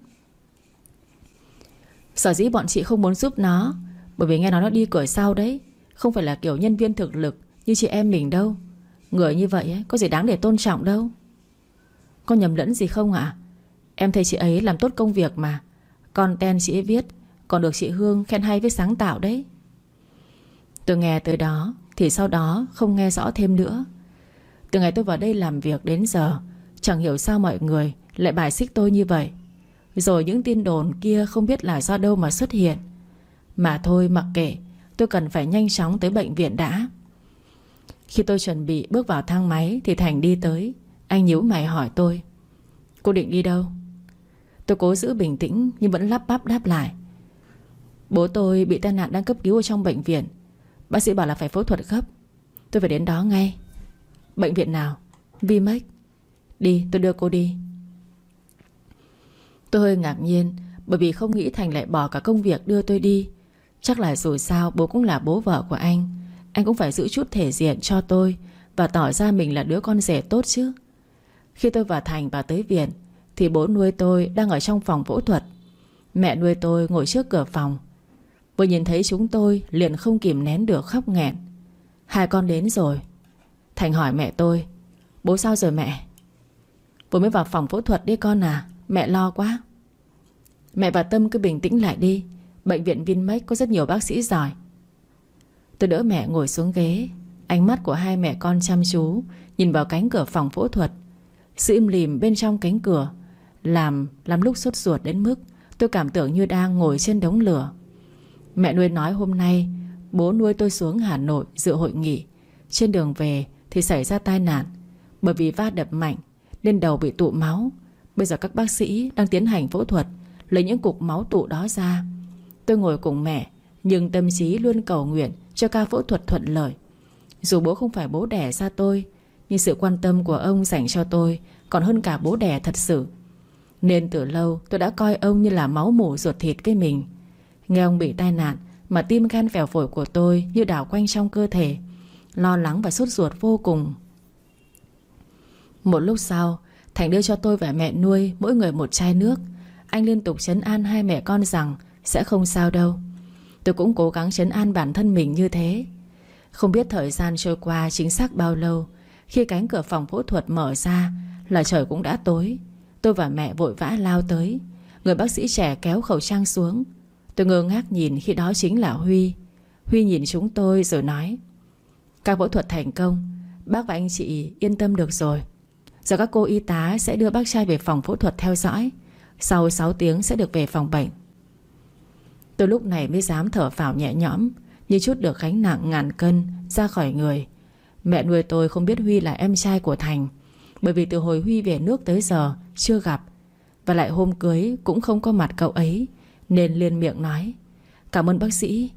Sở dĩ bọn chị không muốn giúp nó bởi vì nghe nói nó đi cửa sau đấy, không phải là kiểu nhân viên thực lực như chị em mình đâu. Người như vậy ấy, có gì đáng để tôn trọng đâu. Có nhầm lẫn gì không ạ? Em thấy chị ấy làm tốt công việc mà. Content chị ấy viết còn được chị Hương khen hay với sáng tạo đấy. Tôi nghe tới đó thì sau đó không nghe rõ thêm nữa. Từ ngày tôi vào đây làm việc đến giờ, chẳng hiểu sao mọi người lại bài xích tôi như vậy. Rồi những tin đồn kia không biết là do đâu mà xuất hiện. Mà thôi mặc kệ, tôi cần phải nhanh chóng tới bệnh viện đã. Khi tôi chuẩn bị bước vào thang máy thì Thành đi tới. Anh nhíu mày hỏi tôi: cô định đi đâu? Tôi cố giữ bình tĩnh nhưng vẫn lắp bắp đáp lại: bố tôi bị tai nạn đang cấp cứu ở trong bệnh viện. Bác sĩ bảo là phải phẫu thuật gấp. Tôi phải đến đó ngay. Bệnh viện nào? Vinmec. Đi, tôi đưa cô đi. Tôi hơi ngạc nhiên bởi vì không nghĩ Thành lại bỏ cả công việc đưa tôi đi. Chắc là dù sao bố cũng là bố vợ của anh. Anh cũng phải giữ chút thể diện cho tôi và tỏ ra mình là đứa con rể tốt chứ. Khi tôi và Thành vào tới viện thì bố nuôi tôi đang ở trong phòng phẫu thuật. Mẹ nuôi tôi ngồi trước cửa phòng. Vừa nhìn thấy chúng tôi liền không kìm nén được khóc nghẹn. Hai con đến rồi. Thành hỏi mẹ tôi: bố sao rồi mẹ? Vừa mới vào phòng phẫu thuật đi con à. Mẹ lo quá. Mẹ và Tâm cứ bình tĩnh lại đi. Bệnh viện Vinmec có rất nhiều bác sĩ giỏi. Tôi đỡ mẹ ngồi xuống ghế. Ánh mắt của hai mẹ con chăm chú nhìn vào cánh cửa phòng phẫu thuật. Sự im lìm bên trong cánh cửa làm lúc sốt ruột đến mức tôi cảm tưởng như đang ngồi trên đống lửa. Mẹ nuôi nói hôm nay bố nuôi tôi xuống Hà Nội dự hội nghị. Trên đường về thì xảy ra tai nạn. Bởi vì va đập mạnh nên đầu bị tụ máu. Bây giờ các bác sĩ đang tiến hành phẫu thuật lấy những cục máu tụ đó ra. Tôi ngồi cùng mẹ, nhưng tâm trí luôn cầu nguyện cho ca phẫu thuật thuận lợi. Dù bố không phải bố đẻ ra tôi, nhưng sự quan tâm của ông dành cho tôi còn hơn cả bố đẻ thật sự. Nên từ lâu tôi đã coi ông như là máu mủ ruột thịt với mình. Nghe ông bị tai nạn mà tim gan phèo phổi của tôi như đảo quanh trong cơ thể, lo lắng và sốt ruột vô cùng. Một lúc sau, Thành đưa cho tôi và mẹ nuôi mỗi người một chai nước. Anh liên tục trấn an hai mẹ con rằng sẽ không sao đâu. Tôi cũng cố gắng trấn an bản thân mình như thế. Không biết thời gian trôi qua chính xác bao lâu, khi cánh cửa phòng phẫu thuật mở ra là trời cũng đã tối. Tôi và mẹ vội vã lao tới. Người bác sĩ trẻ kéo khẩu trang xuống. Tôi ngơ ngác nhìn khi đó chính là Huy. Huy nhìn chúng tôi rồi nói: "Ca phẫu thuật thành công, bác và anh chị yên tâm được rồi. Giờ các cô y tá sẽ đưa bác trai về phòng phẫu thuật theo dõi. Sau 6 tiếng sẽ được về phòng bệnh." Tôi lúc này mới dám thở phào nhẹ nhõm, như chút được gánh nặng ngàn cân ra khỏi người. Mẹ nuôi tôi không biết Huy là em trai của Thành, bởi vì từ hồi Huy về nước tới giờ chưa gặp, và lại hôm cưới cũng không có mặt cậu ấy, nên liền miệng nói: "Cảm ơn bác sĩ."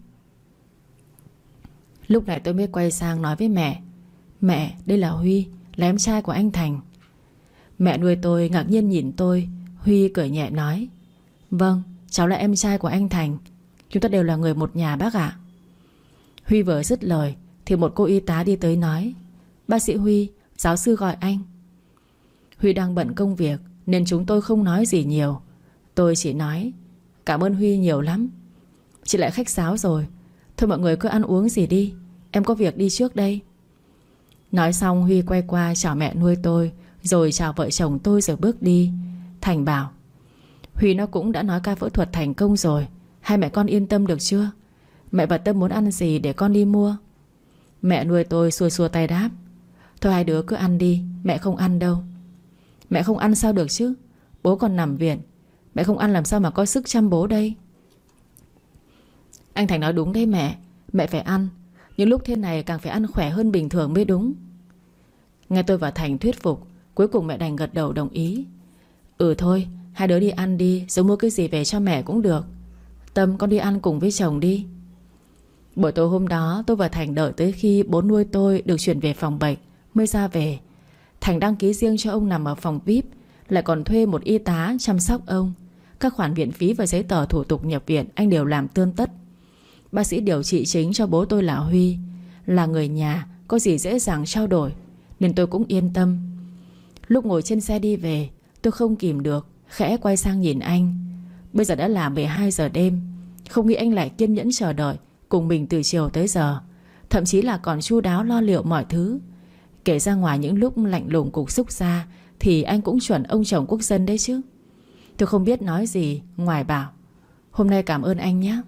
Lúc này tôi mới quay sang nói với mẹ: "Mẹ, đây là Huy, là em trai của anh Thành." Mẹ nuôi tôi ngạc nhiên nhìn tôi. Huy cười nhẹ nói: "Vâng, cháu là em trai của anh Thành. Chúng ta đều là người một nhà bác ạ." Huy vừa dứt lời thì một cô y tá đi tới nói: "Bác sĩ Huy, giáo sư gọi anh." Huy đang bận công việc nên chúng tôi không nói gì nhiều. Tôi chỉ nói: "Cảm ơn Huy nhiều lắm." "Chị lại khách sáo rồi. Thôi mọi người cứ ăn uống gì đi, em có việc đi trước đây." Nói xong Huy quay qua chào mẹ nuôi tôi, rồi chào vợ chồng tôi rồi bước đi. Thành bảo: "Huy nó cũng đã nói ca phẫu thuật thành công rồi. Hai mẹ con yên tâm được chưa? Mẹ và Tâm muốn ăn gì để con đi mua?" Mẹ nuôi tôi xua xua tay đáp: "Thôi hai đứa cứ ăn đi, mẹ không ăn đâu." "Mẹ không ăn sao được chứ? Bố còn nằm viện. Mẹ không ăn làm sao mà có sức chăm bố đây?" "Anh Thành nói đúng đấy mẹ. Mẹ phải ăn. Nhưng lúc thế này càng phải ăn khỏe hơn bình thường mới đúng." Nghe tôi và Thành thuyết phục, cuối cùng mẹ đành gật đầu đồng ý. "Ừ thôi, hai đứa đi ăn đi, rồi mua cái gì về cho mẹ cũng được. Tâm, con đi ăn cùng với chồng đi." Buổi tối hôm đó tôi và Thành đợi tới khi bố nuôi tôi được chuyển về phòng bệnh mới ra về. Thành đăng ký riêng cho ông nằm ở phòng VIP, lại còn thuê một y tá chăm sóc ông. Các khoản viện phí và giấy tờ thủ tục nhập viện anh đều làm tươm tất. Bác sĩ điều trị chính cho bố tôi là Huy, là người nhà, có gì dễ dàng trao đổi, nên tôi cũng yên tâm. Lúc ngồi trên xe đi về, tôi không kìm được khẽ quay sang nhìn anh. Bây giờ đã là 12 giờ đêm. Không nghĩ anh lại kiên nhẫn chờ đợi cùng mình từ chiều tới giờ, thậm chí là còn chu đáo lo liệu mọi thứ. Kể ra ngoài những lúc lạnh lùng cục xúc ra thì anh cũng chuẩn ông chồng quốc dân đấy chứ. Tôi không biết nói gì ngoài bảo: "Hôm nay cảm ơn anh nhé."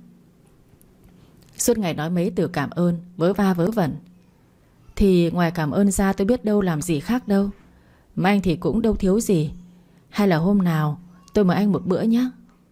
Suốt ngày nói mấy từ cảm ơn vớ va vớ vẩn. Thì ngoài cảm ơn ra tôi biết đâu làm gì khác đâu. Mà anh thì cũng đâu thiếu gì. Hay là hôm nào tôi mời anh một bữa nhé?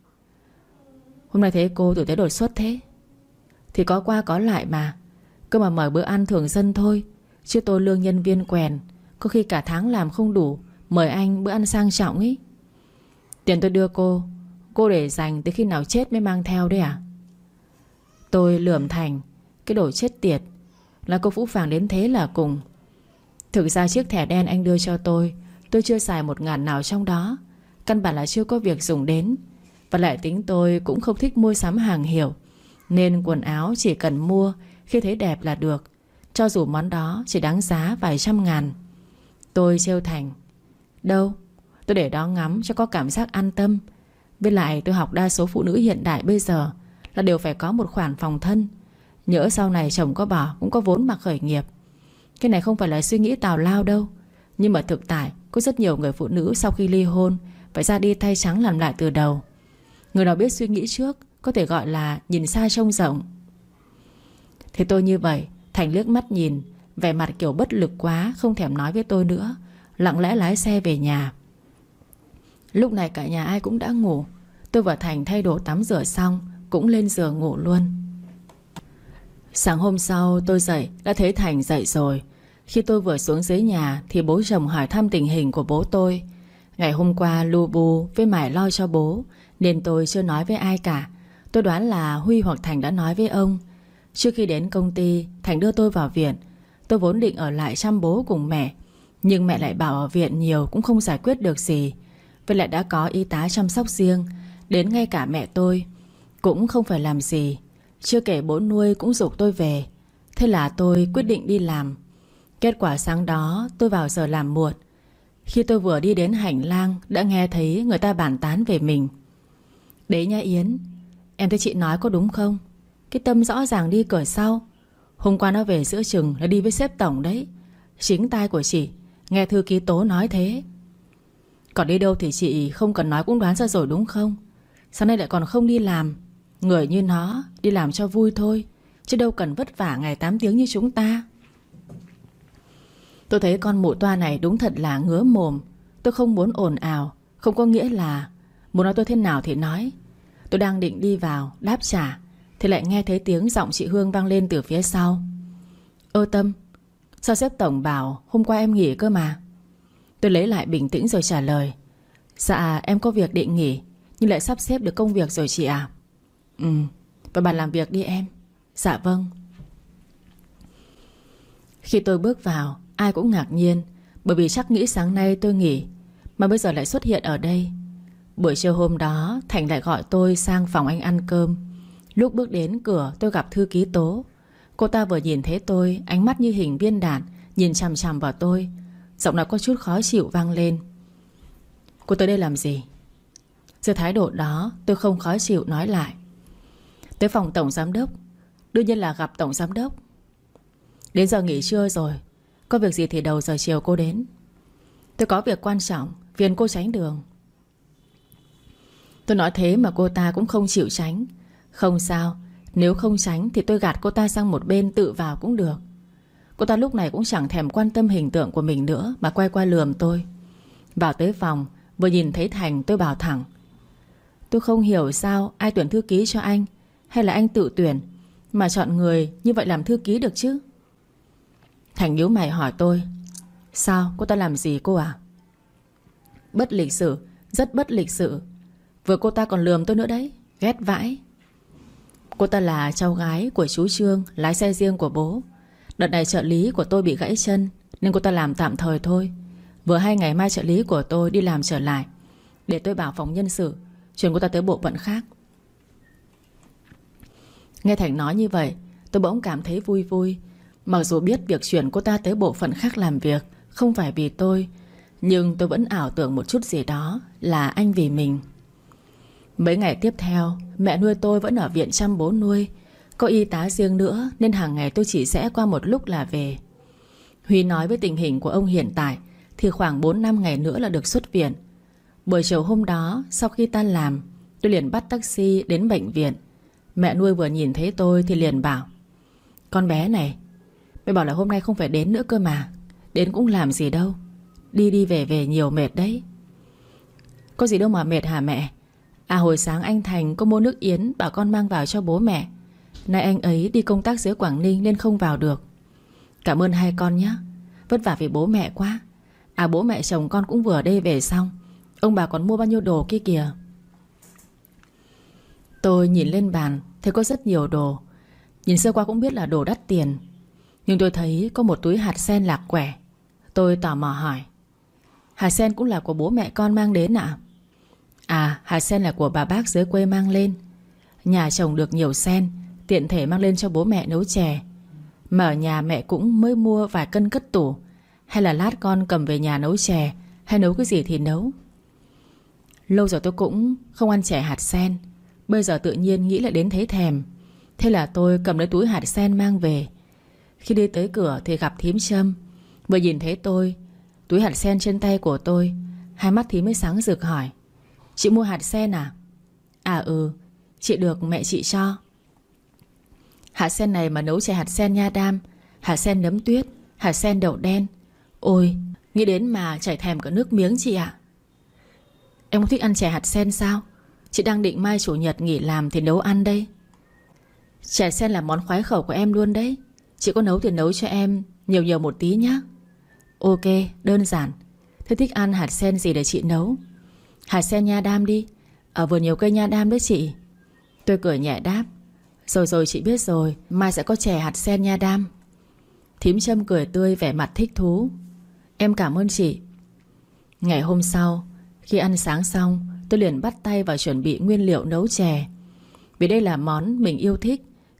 "Hôm nay thấy cô tuổi tới đột xuất thế." "Thì có qua có lại mà. Cơ mà mời bữa ăn thường dân thôi, chứ tôi lương nhân viên quèn, có khi cả tháng làm không đủ, mời anh bữa ăn sang trọng ý." "Tiền tôi đưa cô để dành tới khi nào chết mới mang theo đấy à?" Tôi lườm Thành: "Cái đồ chết tiệt, là cô phũ phàng đến thế là cùng. Thực ra chiếc thẻ đen anh đưa cho tôi chưa xài 1.000 nào trong đó. Căn bản là chưa có việc dùng đến. Và lại tính tôi cũng không thích mua sắm hàng hiệu, nên quần áo chỉ cần mua khi thấy đẹp là được, cho dù món đó chỉ đáng giá vài trăm ngàn." Tôi trêu Thành: "Đâu, tôi để đó ngắm cho có cảm giác an tâm. Với lại tôi học đa số phụ nữ hiện đại bây giờ là đều phải có một khoản phòng thân. Nhỡ sau này chồng có bỏ cũng có vốn mà khởi nghiệp. Cái này không phải là suy nghĩ tào lao đâu, nhưng mà thực tại có rất nhiều người phụ nữ sau khi ly hôn phải ra đi tay trắng làm lại từ đầu. Người nào biết suy nghĩ trước có thể gọi là nhìn xa trông rộng." Thế tôi như vậy. Thành liếc mắt nhìn, vẻ mặt kiểu bất lực quá, không thèm nói với tôi nữa, lặng lẽ lái xe về nhà. Lúc này cả nhà ai cũng đã ngủ. Tôi và Thành thay đồ tắm rửa xong cũng lên giường ngủ luôn. Sáng hôm sau tôi dậy đã thấy Thành dậy rồi. Khi tôi vừa xuống dưới nhà thì bố chồng hỏi thăm tình hình của bố tôi. Ngày hôm qua lu bu với mải lo cho bố nên tôi chưa nói với ai cả. Tôi đoán là Huy hoặc Thành đã nói với ông. Trước khi đến công ty, Thành đưa tôi vào viện. Tôi vốn định ở lại chăm bố cùng mẹ, nhưng mẹ lại bảo ở viện nhiều cũng không giải quyết được gì. Với lại đã có y tá chăm sóc riêng, đến ngay cả mẹ tôi cũng không phải làm gì. Chưa kể bố nuôi cũng giục tôi về. Thế là tôi quyết định đi làm. Kết quả sáng đó tôi vào giờ làm muộn. Khi tôi vừa đi đến hành lang đã nghe thấy người ta bàn tán về mình. Đấy nha Yến, em thấy chị nói có đúng không? Cái Tâm rõ ràng đi cửa sau. Hôm qua nó về giữa chừng nó đi với sếp tổng đấy. Chính tai của chị nghe thư ký Tố nói thế. Còn đi đâu thì chị không cần nói cũng đoán ra rồi đúng không? Sáng nay lại còn không đi làm. Người như nó đi làm cho vui thôi, chứ đâu cần vất vả ngày 8 tiếng như chúng ta. Tôi thấy con mụ toa này đúng thật là ngứa mồm. Tôi không muốn ồn ào, không có nghĩa là muốn nói tôi thế nào thì nói. Tôi đang định đi vào đáp trả thì lại nghe thấy tiếng giọng chị Hương vang lên từ phía sau. Ơ Tâm, sao sếp tổng bảo hôm qua em nghỉ cơ mà? Tôi lấy lại bình tĩnh rồi trả lời. Dạ em có việc định nghỉ, nhưng lại sắp xếp được công việc rồi chị à? Và bạn làm việc đi em. Dạ vâng. Khi tôi bước vào, ai cũng ngạc nhiên, bởi vì chắc nghĩ sáng nay tôi nghỉ mà bây giờ lại xuất hiện ở đây. Buổi trưa hôm đó Thành lại gọi tôi sang phòng anh ăn cơm. Lúc bước đến cửa tôi gặp thư ký Tố. Cô ta vừa nhìn thấy tôi, ánh mắt như hình viên đạn nhìn chằm chằm vào tôi. Giọng nói có chút khó chịu vang lên. Cô tới đây làm gì? Giữa thái độ đó tôi không khó chịu nói lại. Tới phòng tổng giám đốc. Đương nhiên là gặp tổng giám đốc. Đến giờ nghỉ trưa rồi, có việc gì thì đầu giờ chiều cô đến. Tôi có việc quan trọng, phiền cô tránh đường. Tôi nói thế mà cô ta cũng không chịu tránh. Không sao, nếu không tránh thì tôi gạt cô ta sang một bên tự vào cũng được. Cô ta lúc này cũng chẳng thèm quan tâm hình tượng của mình nữa mà quay qua lườm tôi. Vào tới phòng, vừa nhìn thấy Thành tôi bảo thẳng. Tôi không hiểu sao ai tuyển thư ký cho anh, hay là anh tự tuyển mà chọn người như vậy làm thư ký được chứ? Thành nhíu mày hỏi tôi. Sao, cô ta làm gì cô à? Bất lịch sự, rất bất lịch sự. Vừa cô ta còn lườm tôi nữa đấy, ghét vãi. Cô ta là cháu gái của chú Trương, lái xe riêng của bố. Đợt này trợ lý của tôi bị gãy chân nên cô ta làm tạm thời thôi. Vừa hay ngày mai trợ lý của tôi đi làm trở lại, để tôi bảo phòng nhân sự chuyển cô ta tới bộ phận khác. Nghe Thành nói như vậy, tôi bỗng cảm thấy vui vui. Mặc dù biết việc chuyển cô ta tới bộ phận khác làm việc không phải vì tôi, nhưng tôi vẫn ảo tưởng một chút gì đó là anh vì mình. Mấy ngày tiếp theo, mẹ nuôi tôi vẫn ở viện chăm bố nuôi. Có y tá riêng nữa nên hàng ngày tôi chỉ sẽ qua một lúc là về. Huy nói với tình hình của ông hiện tại thì khoảng 4-5 ngày nữa là được xuất viện. Buổi chiều hôm đó, sau khi tan làm, tôi liền bắt taxi đến bệnh viện. Mẹ nuôi vừa nhìn thấy tôi thì liền bảo. Con bé này, mẹ bảo là hôm nay không phải đến nữa cơ mà. Đến cũng làm gì đâu. Đi đi về về nhiều mệt đấy. Có gì đâu mà mệt hả mẹ? À hồi sáng anh Thành có mua nước yến bảo con mang vào cho bố mẹ. Nay anh ấy đi công tác dưới Quảng Ninh nên không vào được. Cảm ơn hai con nhé. Vất vả vì bố mẹ quá. À bố mẹ chồng con cũng vừa đây về xong. Ông bà còn mua bao nhiêu đồ kia kìa. Tôi nhìn lên bàn thấy có rất nhiều đồ. Nhìn sơ qua cũng biết là đồ đắt tiền. Nhưng tôi thấy có một túi hạt sen lạc quẻ. Tôi tò mò hỏi. Hạt sen cũng là của bố mẹ con mang đến ạ? À hạt sen là của bà bác dưới quê mang lên. Nhà trồng được nhiều sen, tiện thể mang lên cho bố mẹ nấu chè. Mà ở nhà mẹ cũng mới mua vài cân cất tủ. Hay là lát con cầm về nhà nấu chè, hay nấu cái gì thì nấu. Lâu rồi tôi cũng không ăn chè hạt sen. Bây giờ tự nhiên nghĩ lại đến thấy thèm. Thế là tôi cầm lấy túi hạt sen mang về. Khi đi tới cửa thì gặp thím Trâm. Vừa nhìn thấy tôi, túi hạt sen trên tay của tôi, hai mắt thím mới sáng rực hỏi. Chị mua hạt sen à? À ừ, chị được mẹ chị cho. Hạt sen này mà nấu chè hạt sen nha đam, hạt sen nấm tuyết, hạt sen đậu đen. Ôi, nghĩ đến mà chảy thèm cả nước miếng chị ạ. Em không thích ăn chè hạt sen sao? Chị đang định mai chủ nhật nghỉ làm thì nấu ăn đây. Chè sen là món khoái khẩu của em luôn đấy. Chị có nấu thì nấu cho em nhiều nhiều một tí nhá. Ok, đơn giản. Thế thích ăn hạt sen gì để chị nấu? Hạt sen nha đam đi. Ở vườn nhiều cây nha đam đấy chị. Tôi cười nhẹ đáp. Rồi rồi chị biết rồi, mai sẽ có chè hạt sen nha đam. Thím Trâm cười tươi vẻ mặt thích thú. Em cảm ơn chị. Ngày hôm sau, khi ăn sáng xong, tôi liền bắt tay vào chuẩn bị nguyên liệu nấu chè. Vì đây là món mình yêu thích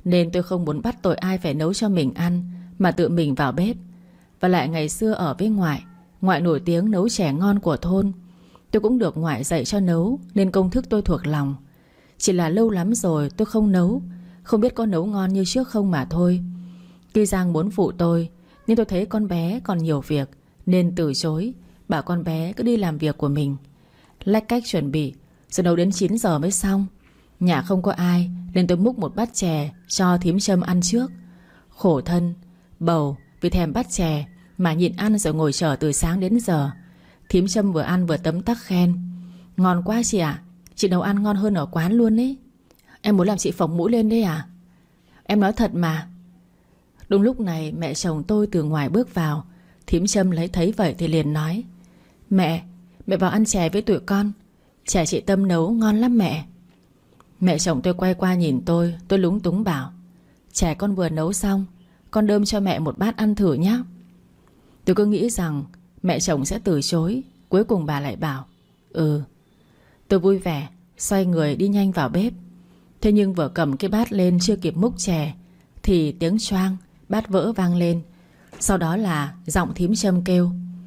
nên tôi không muốn bắt tội ai phải nấu cho mình ăn, mà tự mình vào bếp. Và lại ngày xưa ở với ngoại, ngoại nổi tiếng nấu chè ngon của thôn. Tôi cũng được ngoại dạy cho nấu, nên công thức tôi thuộc lòng. Chỉ là lâu lắm rồi tôi không nấu, không biết có nấu ngon như trước không mà thôi. Tuy Giang muốn phụ tôi, nhưng tôi thấy con bé còn nhiều việc, nên từ chối, bảo con bé cứ đi làm việc của mình. Lách cách chuẩn bị, rồi nấu đến 9 giờ mới xong. Nhà không có ai, nên tôi múc một bát chè cho thím Trâm ăn trước. Khổ thân, bầu vì thèm bát chè mà nhịn ăn rồi ngồi chờ từ sáng đến giờ. Thím Trâm vừa ăn vừa tấm tắc khen: ngon quá chị ạ, chị nấu ăn ngon hơn ở quán luôn ấy. Em muốn làm chị phồng mũi lên đấy à? Em nói thật mà. Đúng lúc này mẹ chồng tôi từ ngoài bước vào. Thím Trâm thấy vậy thì liền nói: Mẹ vào ăn chè với tụi con. Chè chị Tâm nấu ngon lắm mẹ. Mẹ chồng tôi quay qua nhìn tôi lúng túng bảo: chè con vừa nấu xong, con đơm cho mẹ một bát ăn thử nhé. Tôi cứ nghĩ rằng mẹ chồng sẽ từ chối. Cuối cùng bà lại bảo: ừ. Tôi vui vẻ xoay người đi nhanh vào bếp. Thế nhưng vừa cầm cái bát lên chưa kịp múc chè thì tiếng choang, bát vỡ vang lên. Sau đó là giọng thím Trâm kêu: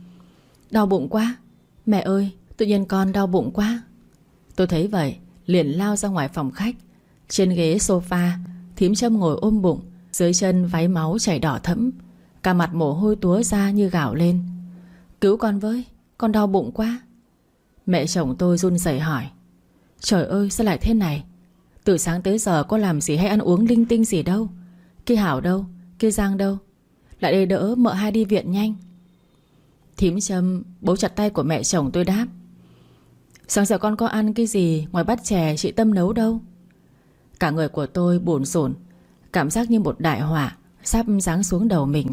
đau bụng quá. Mẹ ơi, tự nhiên con đau bụng quá. Tôi thấy vậy liền lao ra ngoài phòng khách. Trên ghế sofa, thím Trâm ngồi ôm bụng, dưới chân váy máu chảy đỏ thẫm, cả mặt mồ hôi túa ra như gạo lên. Cứu con với, con đau bụng quá. Mẹ chồng tôi run rẩy hỏi: trời ơi, sao lại thế này? Từ sáng tới giờ có làm gì hay ăn uống linh tinh gì đâu. Cái Hảo đâu, cái Giang đâu? Lại đây đỡ mợ hai đi viện nhanh. Thím Trâm bấu chặt tay của mẹ chồng tôi đáp: sáng giờ con có ăn cái gì ngoài bát chè chị Tâm nấu đâu. Cả người của tôi bủn rủn, cảm giác như một đại họa sắp giáng xuống đầu mình.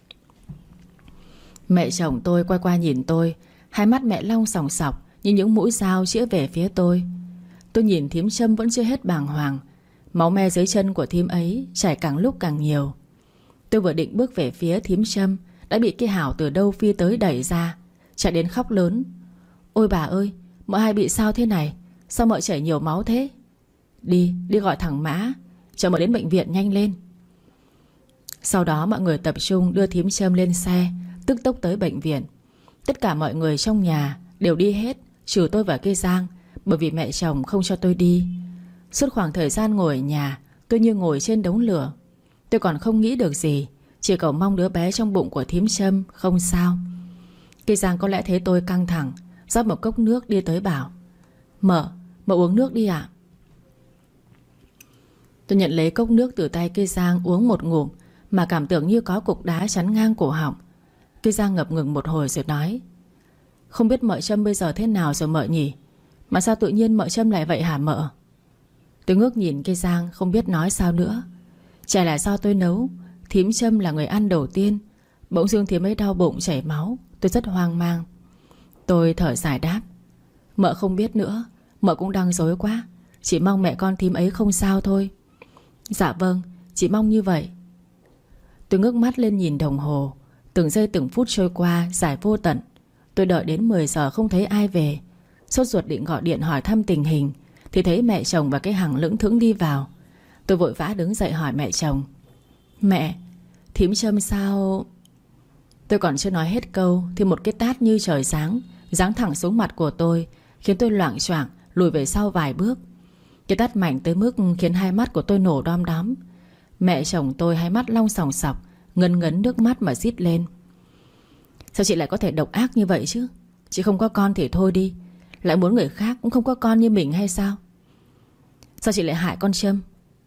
Mẹ chồng tôi quay qua nhìn tôi, hai mắt mẹ long sòng sọc như những mũi dao chĩa về phía tôi. Tôi nhìn thím Trâm vẫn chưa hết bàng hoàng. Máu me dưới chân của thím ấy chảy càng lúc càng nhiều. Tôi vừa định bước về phía thím Trâm đã bị cái Hảo từ đâu phi tới đẩy ra, chạy đến khóc lớn: ôi bà ơi, mợ hai bị sao thế này? Sao mợ chảy nhiều máu thế? Đi gọi thằng Mã, cho mợ đến bệnh viện nhanh lên. Sau đó mọi người tập trung đưa thím Trâm lên xe, tức tốc tới bệnh viện. Tất cả mọi người trong nhà đều đi hết, trừ tôi và cây Giang, bởi vì mẹ chồng không cho tôi đi. Suốt khoảng thời gian ngồi ở nhà, tôi như ngồi trên đống lửa. Tôi còn không nghĩ được gì, chỉ cầu mong đứa bé trong bụng của thím Trâm không sao. Cây Giang có lẽ thấy tôi căng thẳng, rót một cốc nước đi tới bảo: Mợ uống nước đi ạ. Tôi nhận lấy cốc nước từ tay cây Giang uống một ngụm mà cảm tưởng như có cục đá chắn ngang cổ họng. Cây Giang ngập ngừng một hồi rồi nói: không biết mợ Trâm bây giờ thế nào rồi mợ nhỉ? Mà sao tự nhiên mợ Trâm lại vậy hả mợ? Tôi ngước nhìn cây Giang không biết nói sao nữa. Chè là do tôi nấu, thím Trâm là người ăn đầu tiên. Bỗng dưng thím ấy đau bụng chảy máu, tôi rất hoang mang. Tôi thở dài đáp: mợ không biết nữa, mợ cũng đang rối quá. Chỉ mong mẹ con thím ấy không sao thôi. Dạ vâng, chỉ mong như vậy. Tôi ngước mắt lên nhìn đồng hồ. Từng giây từng phút trôi qua dài vô tận. Tôi đợi đến 10 giờ không thấy ai về. Sốt ruột định gọi điện hỏi thăm tình hình thì thấy mẹ chồng và cái Hằng lững thững đi vào. Tôi vội vã đứng dậy hỏi mẹ chồng: mẹ, thím Trâm sao? Tôi còn chưa nói hết câu thì một cái tát như trời giáng giáng thẳng xuống mặt của tôi, khiến tôi loạng choạng lùi về sau vài bước. Cái tát mạnh tới mức khiến hai mắt của tôi nổ đom đóm. Mẹ chồng tôi hai mắt long sòng sọc, ngấn ngấn nước mắt mà rít lên: sao chị lại có thể độc ác như vậy chứ? Chị không có con thì thôi đi, lại muốn người khác cũng không có con như mình hay sao? Sao chị lại hại con Trâm?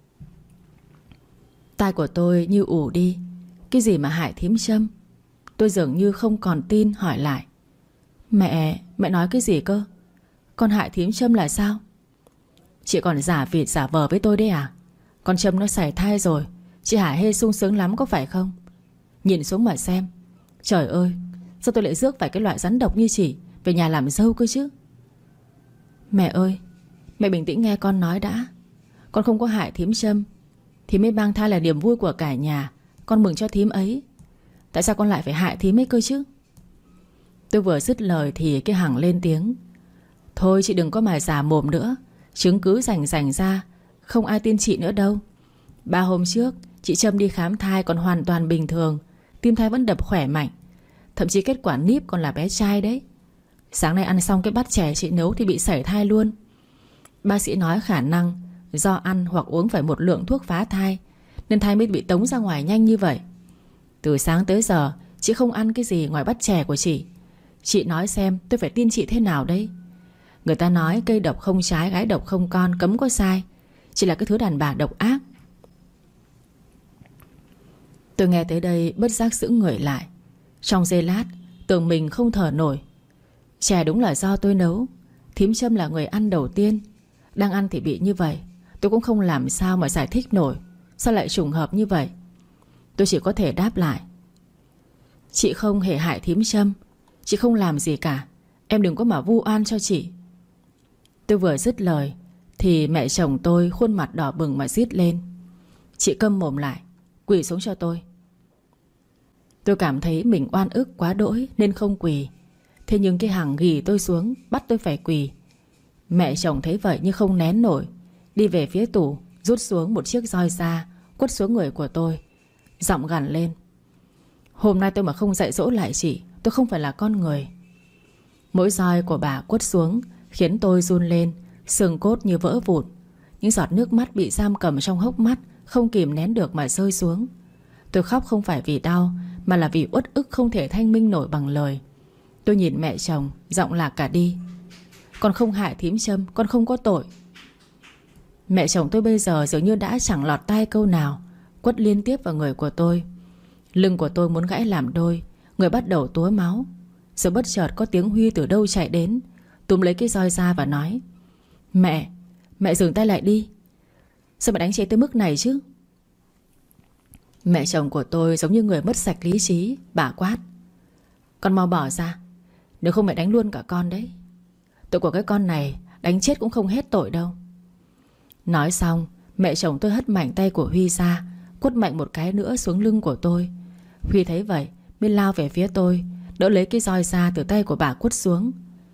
Tai của tôi như ù đi. Cái gì mà hại thím Trâm? Tôi dường như không còn tin hỏi lại: mẹ nói cái gì cơ? Con hại thím Trâm là sao? Chị còn giả vịt giả vờ với tôi đấy à? Con Trâm nó sảy thai rồi, chị hả hê sung sướng lắm có phải không? Nhìn xuống mà xem. Trời ơi, sao tôi lại rước phải cái loại rắn độc như chị về nhà làm dâu cơ chứ? Mẹ ơi, mẹ bình tĩnh nghe con nói đã. Con không có hại thím Trâm. Thím ấy mang thai là niềm vui của cả nhà, con mừng cho thím ấy. Tại sao con lại phải hại thím ấy cơ chứ? Tôi vừa dứt lời thì cái Hằng lên tiếng: thôi chị đừng có mà giả mồm nữa. Chứng cứ rành ra, không ai tin chị nữa đâu. 3 hôm trước chị Trâm đi khám thai còn hoàn toàn bình thường, tim thai vẫn đập khỏe mạnh. Thậm chí kết quả níp còn là bé trai đấy. Sáng nay ăn xong cái bát chè chị nấu thì bị sảy thai luôn. Bác sĩ nói khả năng do ăn hoặc uống phải một lượng thuốc phá thai, nên thai mới bị tống ra ngoài nhanh như vậy. Từ sáng tới giờ chị không ăn cái gì ngoài bát chè của chị. Chị nói xem tôi phải tin chị thế nào đây? Người ta nói cây độc không trái, gái độc không con, cấm có sai. Chị là cái thứ đàn bà độc ác. Tôi nghe tới đây bất giác sững người lại. Trong giây lát tưởng mình không thở nổi. Chè đúng là do tôi nấu. Thím Trâm là người ăn đầu tiên. Đang ăn thì bị như vậy. Tôi cũng không làm sao mà giải thích nổi. Sao lại trùng hợp như vậy? Tôi chỉ có thể đáp lại: chị không hề hại thím Trâm. Chị không làm gì cả. Em đừng có mà vu oan cho chị. Tôi vừa dứt lời thì mẹ chồng tôi khuôn mặt đỏ bừng mà rít lên: chị câm mồm lại, quỳ xuống cho tôi. Tôi cảm thấy mình oan ức quá đỗi nên không quỳ. Thế nhưng cái Hằng ghì tôi xuống, bắt tôi phải quỳ. Mẹ chồng thấy vậy nhưng không nén nổi, đi về phía tủ, rút xuống một chiếc roi da, quất xuống người của tôi, giọng gằn lên: hôm nay tôi mà không dạy dỗ lại chị, tôi không phải là con người. Mỗi roi của bà quất xuống khiến tôi run lên, xương cốt như vỡ vụn. Những giọt nước mắt bị giam cầm trong hốc mắt không kìm nén được mà rơi xuống. Tôi khóc không phải vì đau, mà là vì uất ức không thể thanh minh nổi bằng lời. Tôi nhìn mẹ chồng, giọng lạc cả đi: con không hại thím Trâm, con không có tội. Mẹ chồng tôi bây giờ dường như đã chẳng lọt tai câu nào, quất liên tiếp vào người của tôi. Lưng của tôi muốn gãy làm đôi, người bắt đầu túa máu. Rồi bất chợt có tiếng Huy từ đâu chạy đến, túm lấy cái roi ra và nói: Mẹ dừng tay lại đi. Sao mẹ đánh chị tới mức này chứ? Mẹ chồng của tôi giống như người mất sạch lý trí. Bà quát: con mau bỏ ra, nếu không mẹ đánh luôn cả con đấy. Tội của cái con này đánh chết cũng không hết tội đâu. Nói xong mẹ chồng tôi hất mạnh tay của Huy ra, quất mạnh một cái nữa xuống lưng của tôi. Huy thấy vậy mới lao về phía tôi, đỡ lấy cái roi ra từ tay của bà quất xuống.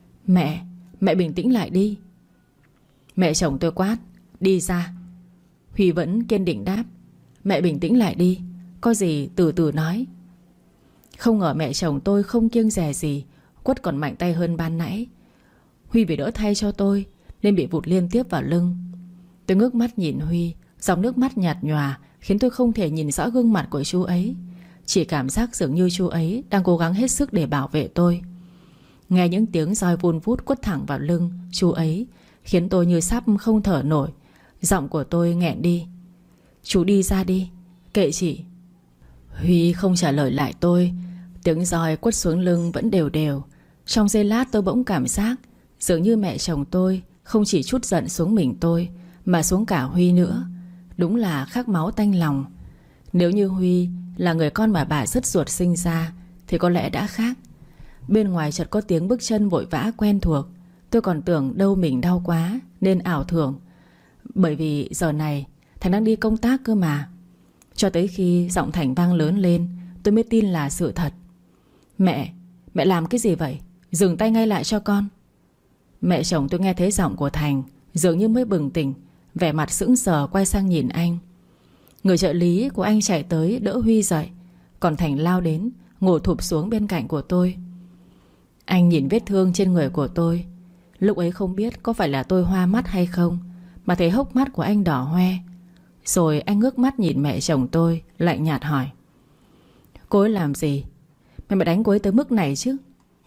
Mẹ bình tĩnh lại đi. Mẹ chồng tôi quát: đi ra. Huy vẫn kiên định đáp: mẹ bình tĩnh lại đi, có gì từ từ nói. Không ngờ mẹ chồng tôi không kiêng dè gì, quất còn mạnh tay hơn ban nãy. Huy vì đỡ thay cho tôi nên bị vụt liên tiếp vào lưng. Tôi ngước mắt nhìn Huy, dòng nước mắt nhạt nhòa khiến tôi không thể nhìn rõ gương mặt của chú ấy. Chỉ cảm giác dường như chú ấy đang cố gắng hết sức để bảo vệ tôi. Nghe những tiếng roi vun vút quất thẳng vào lưng chú ấy khiến tôi như sắp không thở nổi. Giọng của tôi nghẹn đi: chú đi ra đi, kệ chị. Huy không trả lời lại tôi. Tiếng roi quất xuống lưng vẫn đều đều. Trong giây lát tôi bỗng cảm giác dường như mẹ chồng tôi không chỉ trút giận xuống mình tôi, mà xuống cả Huy nữa. Đúng là khắc máu tanh lòng. Nếu như Huy là người con mà bà rất ruột sinh ra thì có lẽ đã khác. Bên ngoài chợt có tiếng bước chân vội vã quen thuộc. Tôi còn tưởng đâu mình đau quá nên ảo tưởng, bởi vì giờ này Thành đang đi công tác cơ mà. Cho tới khi giọng Thành vang lớn lên tôi mới tin là sự thật. Mẹ làm cái gì vậy? Dừng tay ngay lại cho con. Mẹ chồng tôi nghe thấy giọng của Thành dường như mới bừng tỉnh, vẻ mặt sững sờ quay sang nhìn anh. Người trợ lý của anh chạy tới đỡ Huy dậy, còn Thành lao đến ngồi thụp xuống bên cạnh của tôi. Anh nhìn vết thương trên người của tôi. Lúc ấy không biết có phải là tôi hoa mắt hay không mà thấy hốc mắt của anh đỏ hoe. Rồi anh ngước mắt nhìn mẹ chồng tôi, lạnh nhạt hỏi: cô ấy làm gì? Mày mà đánh cô ấy tới mức này chứ?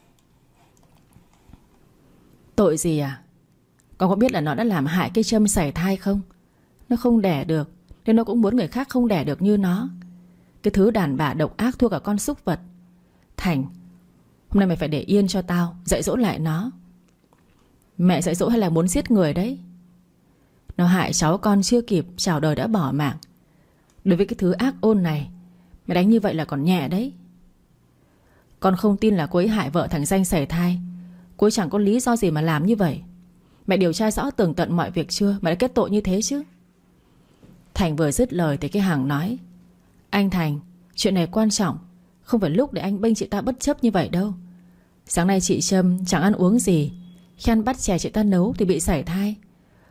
Tội gì à? Con có biết là nó đã làm hại cái Trâm sảy thai không? Nó không đẻ được nên nó cũng muốn người khác không đẻ được như nó. Cái thứ đàn bà độc ác thua cả con súc vật. Thành, hôm nay mày phải để yên cho tao, dạy dỗ lại nó. Mẹ dạy dỗ hay là muốn giết người đấy? Nó hại cháu con chưa kịp chào đời đã bỏ mạng. Đối với cái thứ ác ôn này, mày đánh như vậy là còn nhẹ đấy. Con không tin là cô ấy hại vợ thằng Danh sảy thai. Cô ấy chẳng có lý do gì mà làm như vậy. Mẹ điều tra rõ tường tận mọi việc chưa mà đã kết tội như thế chứ? Thành vừa dứt lời thì cái Hằng nói: anh Thành, chuyện này quan trọng, không phải lúc để anh bênh chị ta bất chấp như vậy đâu. Sáng nay chị Trâm chẳng ăn uống gì, khi ăn bát chè chị ta nấu thì bị sảy thai.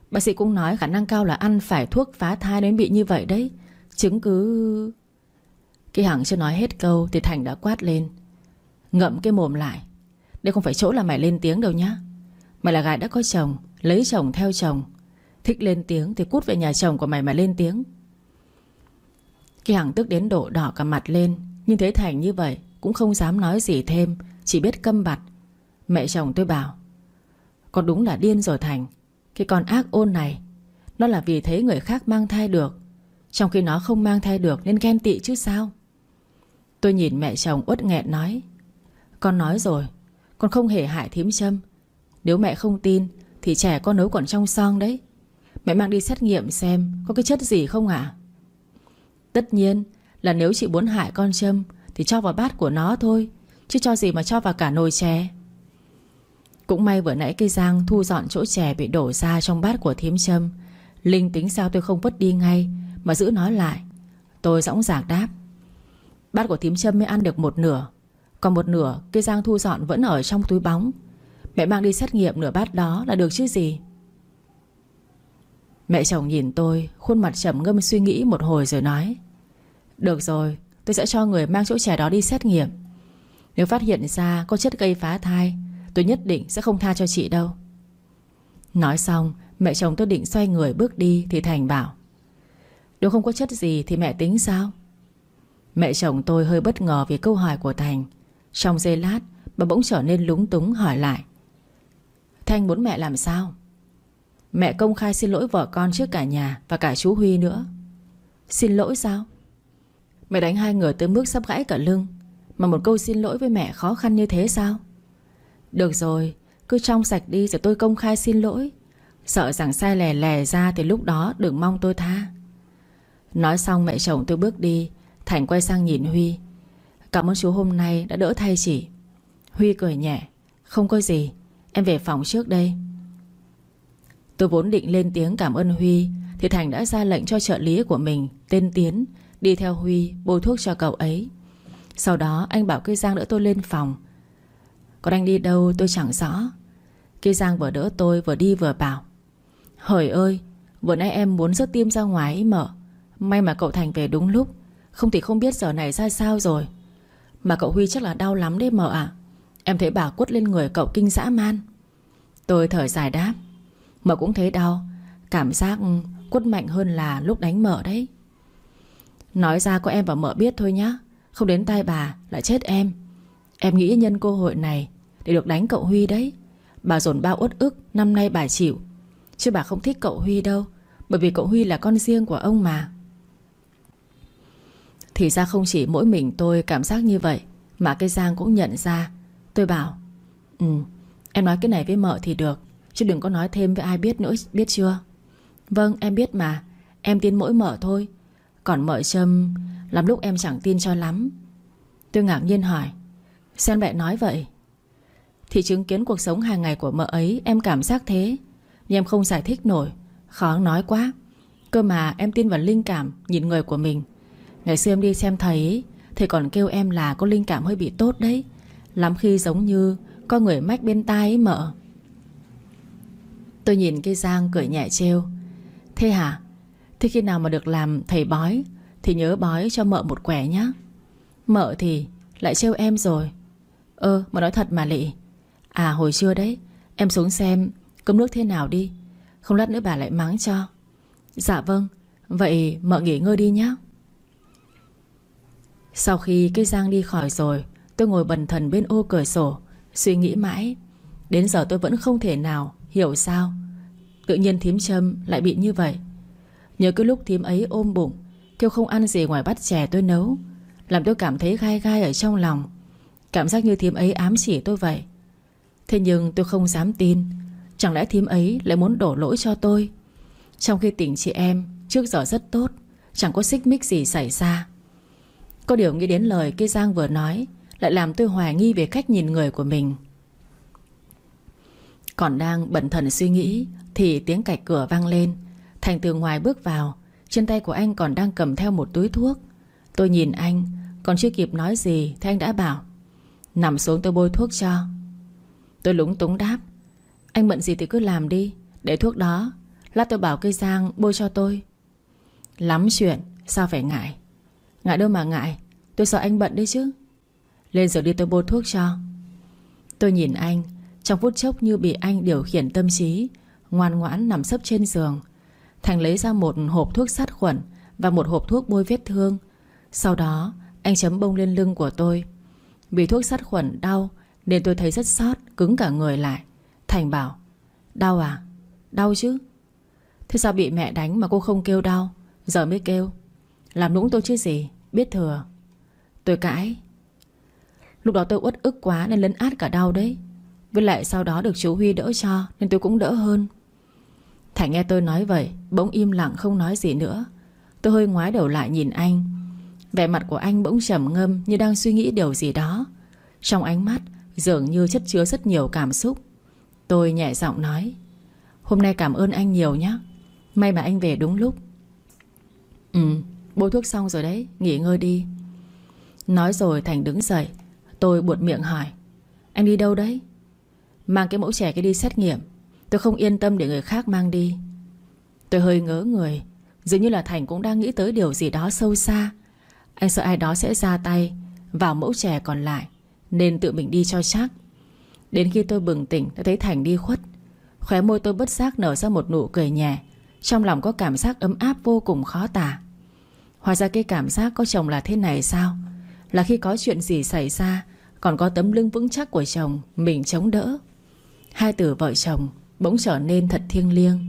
Bác sĩ cũng nói khả năng cao là ăn phải thuốc phá thai nên bị như vậy đấy. Chứng cứ... Cái Hằng chưa nói hết câu thì Thành đã quát lên: ngậm cái mồm lại. Đây không phải chỗ là mày lên tiếng đâu nhá. Mày là gái đã có chồng, lấy chồng theo chồng. Thích lên tiếng thì cút về nhà chồng của mày mà lên tiếng. Cái Hằng tức đến độ đỏ cả mặt lên, nhưng thấy Thành như vậy cũng không dám nói gì thêm, chỉ biết câm bặt. Mẹ chồng tôi bảo: con đúng là điên rồi Thành. Cái con ác ôn này, nó là vì thấy người khác mang thai được, trong khi nó không mang thai được nên ghen tị chứ sao. Tôi nhìn mẹ chồng uất nghẹn nói: con nói rồi, con không hề hại thím Trâm. Nếu mẹ không tin thì trẻ con nấu còn trong xoong đấy. Mẹ mang đi xét nghiệm xem có cái chất gì không ạ? Tất nhiên là nếu chị muốn hại con Trâm thì cho vào bát của nó thôi, chứ cho gì mà cho vào cả nồi chè. Cũng may vừa nãy cây Giang thu dọn chỗ chè bị đổ ra trong bát của thím Trâm. Linh tính sao tôi không vứt đi ngay mà giữ nó lại. Tôi dõng dạc đáp: bát của thím Trâm mới ăn được một nửa, còn một nửa cây Giang thu dọn vẫn ở trong túi bóng. Mẹ mang đi xét nghiệm nửa bát đó là được chứ gì. Mẹ chồng nhìn tôi, khuôn mặt trầm ngâm suy nghĩ một hồi rồi nói: được rồi, tôi sẽ cho người mang chỗ chè đó đi xét nghiệm. Nếu phát hiện ra có chất gây phá thai, tôi nhất định sẽ không tha cho chị đâu. Nói xong, mẹ chồng tôi định xoay người bước đi thì Thành bảo: nếu không có chất gì thì mẹ tính sao? Mẹ chồng tôi hơi bất ngờ vì câu hỏi của Thành. Trong giây lát bà bỗng trở nên lúng túng hỏi lại: thế anh muốn mẹ làm sao? Mẹ công khai xin lỗi vợ con trước cả nhà và cả chú Huy nữa. Xin lỗi sao? Mẹ đánh hai người tới mức sắp gãy cả lưng, mà một câu xin lỗi với mẹ khó khăn như thế sao? Được rồi, cứ trong sạch đi rồi tôi công khai xin lỗi. Sợ rằng sai lè lè ra thì lúc đó đừng mong tôi tha. Nói xong mẹ chồng tôi bước đi. Thành quay sang nhìn Huy: cảm ơn chú hôm nay đã đỡ thay chị. Huy cười nhẹ: không có gì, em về phòng trước đây. Tôi vốn định lên tiếng cảm ơn Huy thì Thành đã ra lệnh cho trợ lý của mình tên Tiến đi theo Huy bôi thuốc cho cậu ấy. Sau đó anh bảo cây Giang đỡ tôi lên phòng. Còn anh đi đâu tôi chẳng rõ. Cây Giang vừa đỡ tôi vừa đi vừa bảo: hời ơi, vừa nãy em muốn rớt tim ra ngoài ấy mợ. May mà cậu Thành về đúng lúc, không thì không biết giờ này ra sao rồi. Mà cậu Huy chắc là đau lắm đấy mợ ạ. Em thấy bà quất lên người cậu kinh dã man. Tôi thở dài đáp: mợ cũng thấy đau. Cảm giác quất mạnh hơn là lúc đánh mợ đấy. Nói ra có em và mợ biết thôi nhá, không đến tai bà lại chết em. Em nghĩ nhân cơ hội này để được đánh cậu Huy đấy. Bà dồn bao uất ức năm nay bà chịu. Chứ bà không thích cậu Huy đâu, bởi vì cậu Huy là con riêng của ông mà. Thì ra không chỉ mỗi mình tôi cảm giác như vậy, mà cây Giang cũng nhận ra. Tôi bảo: em nói cái này với mợ thì được, chứ đừng có nói thêm với ai biết nữa, biết chưa? Vâng em biết mà, em tin mỗi mợ thôi. Còn mợ Trâm làm lúc em chẳng tin cho lắm. Tôi ngạc nhiên hỏi: sao mẹ nói vậy? Thì chứng kiến cuộc sống hàng ngày của mợ ấy em cảm giác thế. Nhưng em không giải thích nổi, khó nói quá. Cơ mà em tin vào linh cảm nhìn người của mình. Ngày xưa em đi xem thầy ấy, thầy còn kêu em là có linh cảm hơi bị tốt đấy. Lắm khi giống như có người mách bên tai ấy mợ. Tôi nhìn cây Giang cười nhẹ trêu: thế hả? Thế khi nào mà được làm thầy bói thì nhớ bói cho mợ một quẻ nhá. Mợ thì lại trêu em rồi. Mà nói thật mà Lị. À hồi trưa đấy, em xuống xem cơm nước thế nào đi, không lát nữa bà lại mắng cho. Dạ vâng, vậy mợ nghỉ ngơi đi nhá. Sau khi cây Giang đi khỏi rồi, tôi ngồi bần thần bên ô cửa sổ, suy nghĩ mãi. Đến giờ tôi vẫn không thể nào hiểu sao tự nhiên thím Trâm lại bị như vậy. Nhớ cái lúc thím ấy ôm bụng kêu không ăn gì ngoài bát chè tôi nấu, làm tôi cảm thấy gai gai ở trong lòng. Cảm giác như thím ấy ám chỉ tôi vậy. Thế nhưng tôi không dám tin. Chẳng lẽ thím ấy lại muốn đổ lỗi cho tôi, trong khi tình chị em trước giờ rất tốt, chẳng có xích mích gì xảy ra. Có điều nghĩ đến lời cây Giang vừa nói lại làm tôi hoài nghi về cách nhìn người của mình. Còn đang bần thần suy nghĩ thì tiếng cạch cửa vang lên. Thành từ ngoài bước vào. Trên tay của anh còn đang cầm theo một túi thuốc. Tôi nhìn anh, còn chưa kịp nói gì thì anh đã bảo: nằm xuống tôi bôi thuốc cho. Tôi lúng túng đáp: anh bận gì thì cứ làm đi, để thuốc đó Lát tôi bảo cây Giang bôi cho tôi. Lắm chuyện, sao phải ngại? Ngại đâu mà ngại, tôi sợ anh bận đấy chứ. Lên giường đi tôi bôi thuốc cho. Tôi nhìn anh, trong phút chốc như bị anh điều khiển tâm trí, ngoan ngoãn nằm sấp trên giường. Thành lấy ra một hộp thuốc sát khuẩn và một hộp thuốc bôi vết thương. Sau đó anh chấm bông lên lưng của tôi. Vì thuốc sát khuẩn đau nên tôi thấy rất xót, cứng cả người lại. Thành bảo: đau à? Đau chứ. Thế sao bị mẹ đánh mà cô không kêu đau, giờ mới kêu? Làm nũng tôi chứ gì, biết thừa. Tôi cãi: lúc đó tôi uất ức quá nên lấn át cả đau đấy. Với lại sau đó được chú Huy đỡ cho nên tôi cũng đỡ hơn. Thành nghe tôi nói vậy bỗng im lặng không nói gì nữa. Tôi hơi ngoái đầu lại nhìn anh. Vẻ mặt của anh bỗng trầm ngâm như đang suy nghĩ điều gì đó. Trong ánh mắt dường như chất chứa rất nhiều cảm xúc. Tôi nhẹ giọng nói: hôm nay cảm ơn anh nhiều nhé. May mà anh về đúng lúc. Bôi thuốc xong rồi đấy, nghỉ ngơi đi. Nói rồi Thành đứng dậy. Tôi buột miệng hỏi: anh đi đâu đấy? Mang cái mẫu trẻ kia đi xét nghiệm. Tôi không yên tâm để người khác mang đi. Tôi hơi ngớ người. Dường như là Thành cũng đang nghĩ tới điều gì đó sâu xa. Anh sợ ai đó sẽ ra tay vào mẫu trẻ còn lại nên tự mình đi cho chắc. Đến khi tôi bừng tỉnh đã thấy Thành đi khuất. Khóe môi tôi bất giác nở ra một nụ cười nhẹ. Trong lòng có cảm giác ấm áp vô cùng khó tả. Hóa ra cái cảm giác có chồng là thế này sao? Là khi có chuyện gì xảy ra còn có tấm lưng vững chắc của chồng mình chống đỡ. Hai từ vợ chồng bỗng trở nên thật thiêng liêng.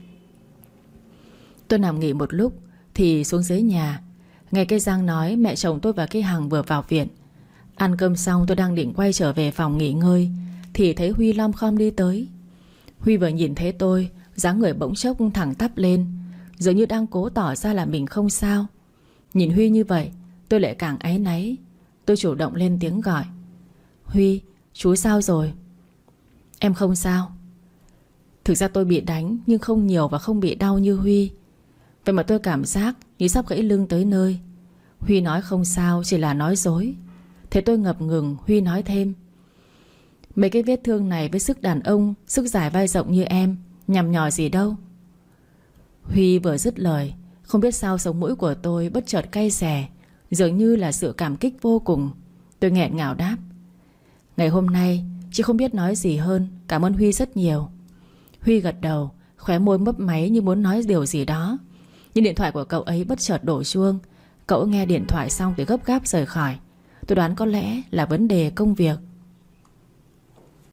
Tôi nằm nghỉ một lúc thì xuống dưới nhà. Nghe cái Giang nói mẹ chồng tôi và cái Hằng vừa vào viện. Ăn cơm xong tôi đang định quay trở về phòng nghỉ ngơi thì thấy Huy lom khom đi tới. Huy vừa nhìn thấy tôi, dáng người bỗng chốc thẳng tắp lên, dường như đang cố tỏ ra là mình không sao. Nhìn Huy như vậy tôi lại càng áy náy. Tôi chủ động lên tiếng gọi: Huy, chú sao rồi? Em không sao. Thực ra tôi bị đánh nhưng không nhiều và không bị đau như Huy. Vậy mà tôi cảm giác như sắp gãy lưng tới nơi. Huy nói không sao chỉ là nói dối. Thế tôi ngập ngừng. Huy nói thêm: mấy cái vết thương này với sức đàn ông, sức dài vai rộng như em, nhằm nhò gì đâu. Huy vừa dứt lời, không biết sao sống mũi của tôi bất chợt cay xè, dường như là sự cảm kích vô cùng. Tôi nghẹn ngào đáp: ngày hôm nay chị không biết nói gì hơn, cảm ơn Huy rất nhiều. Huy gật đầu, khóe môi mấp máy như muốn nói điều gì đó. Nhưng điện thoại của cậu ấy bất chợt đổ chuông. Cậu nghe điện thoại xong thì gấp gáp rời khỏi. Tôi đoán có lẽ là vấn đề công việc.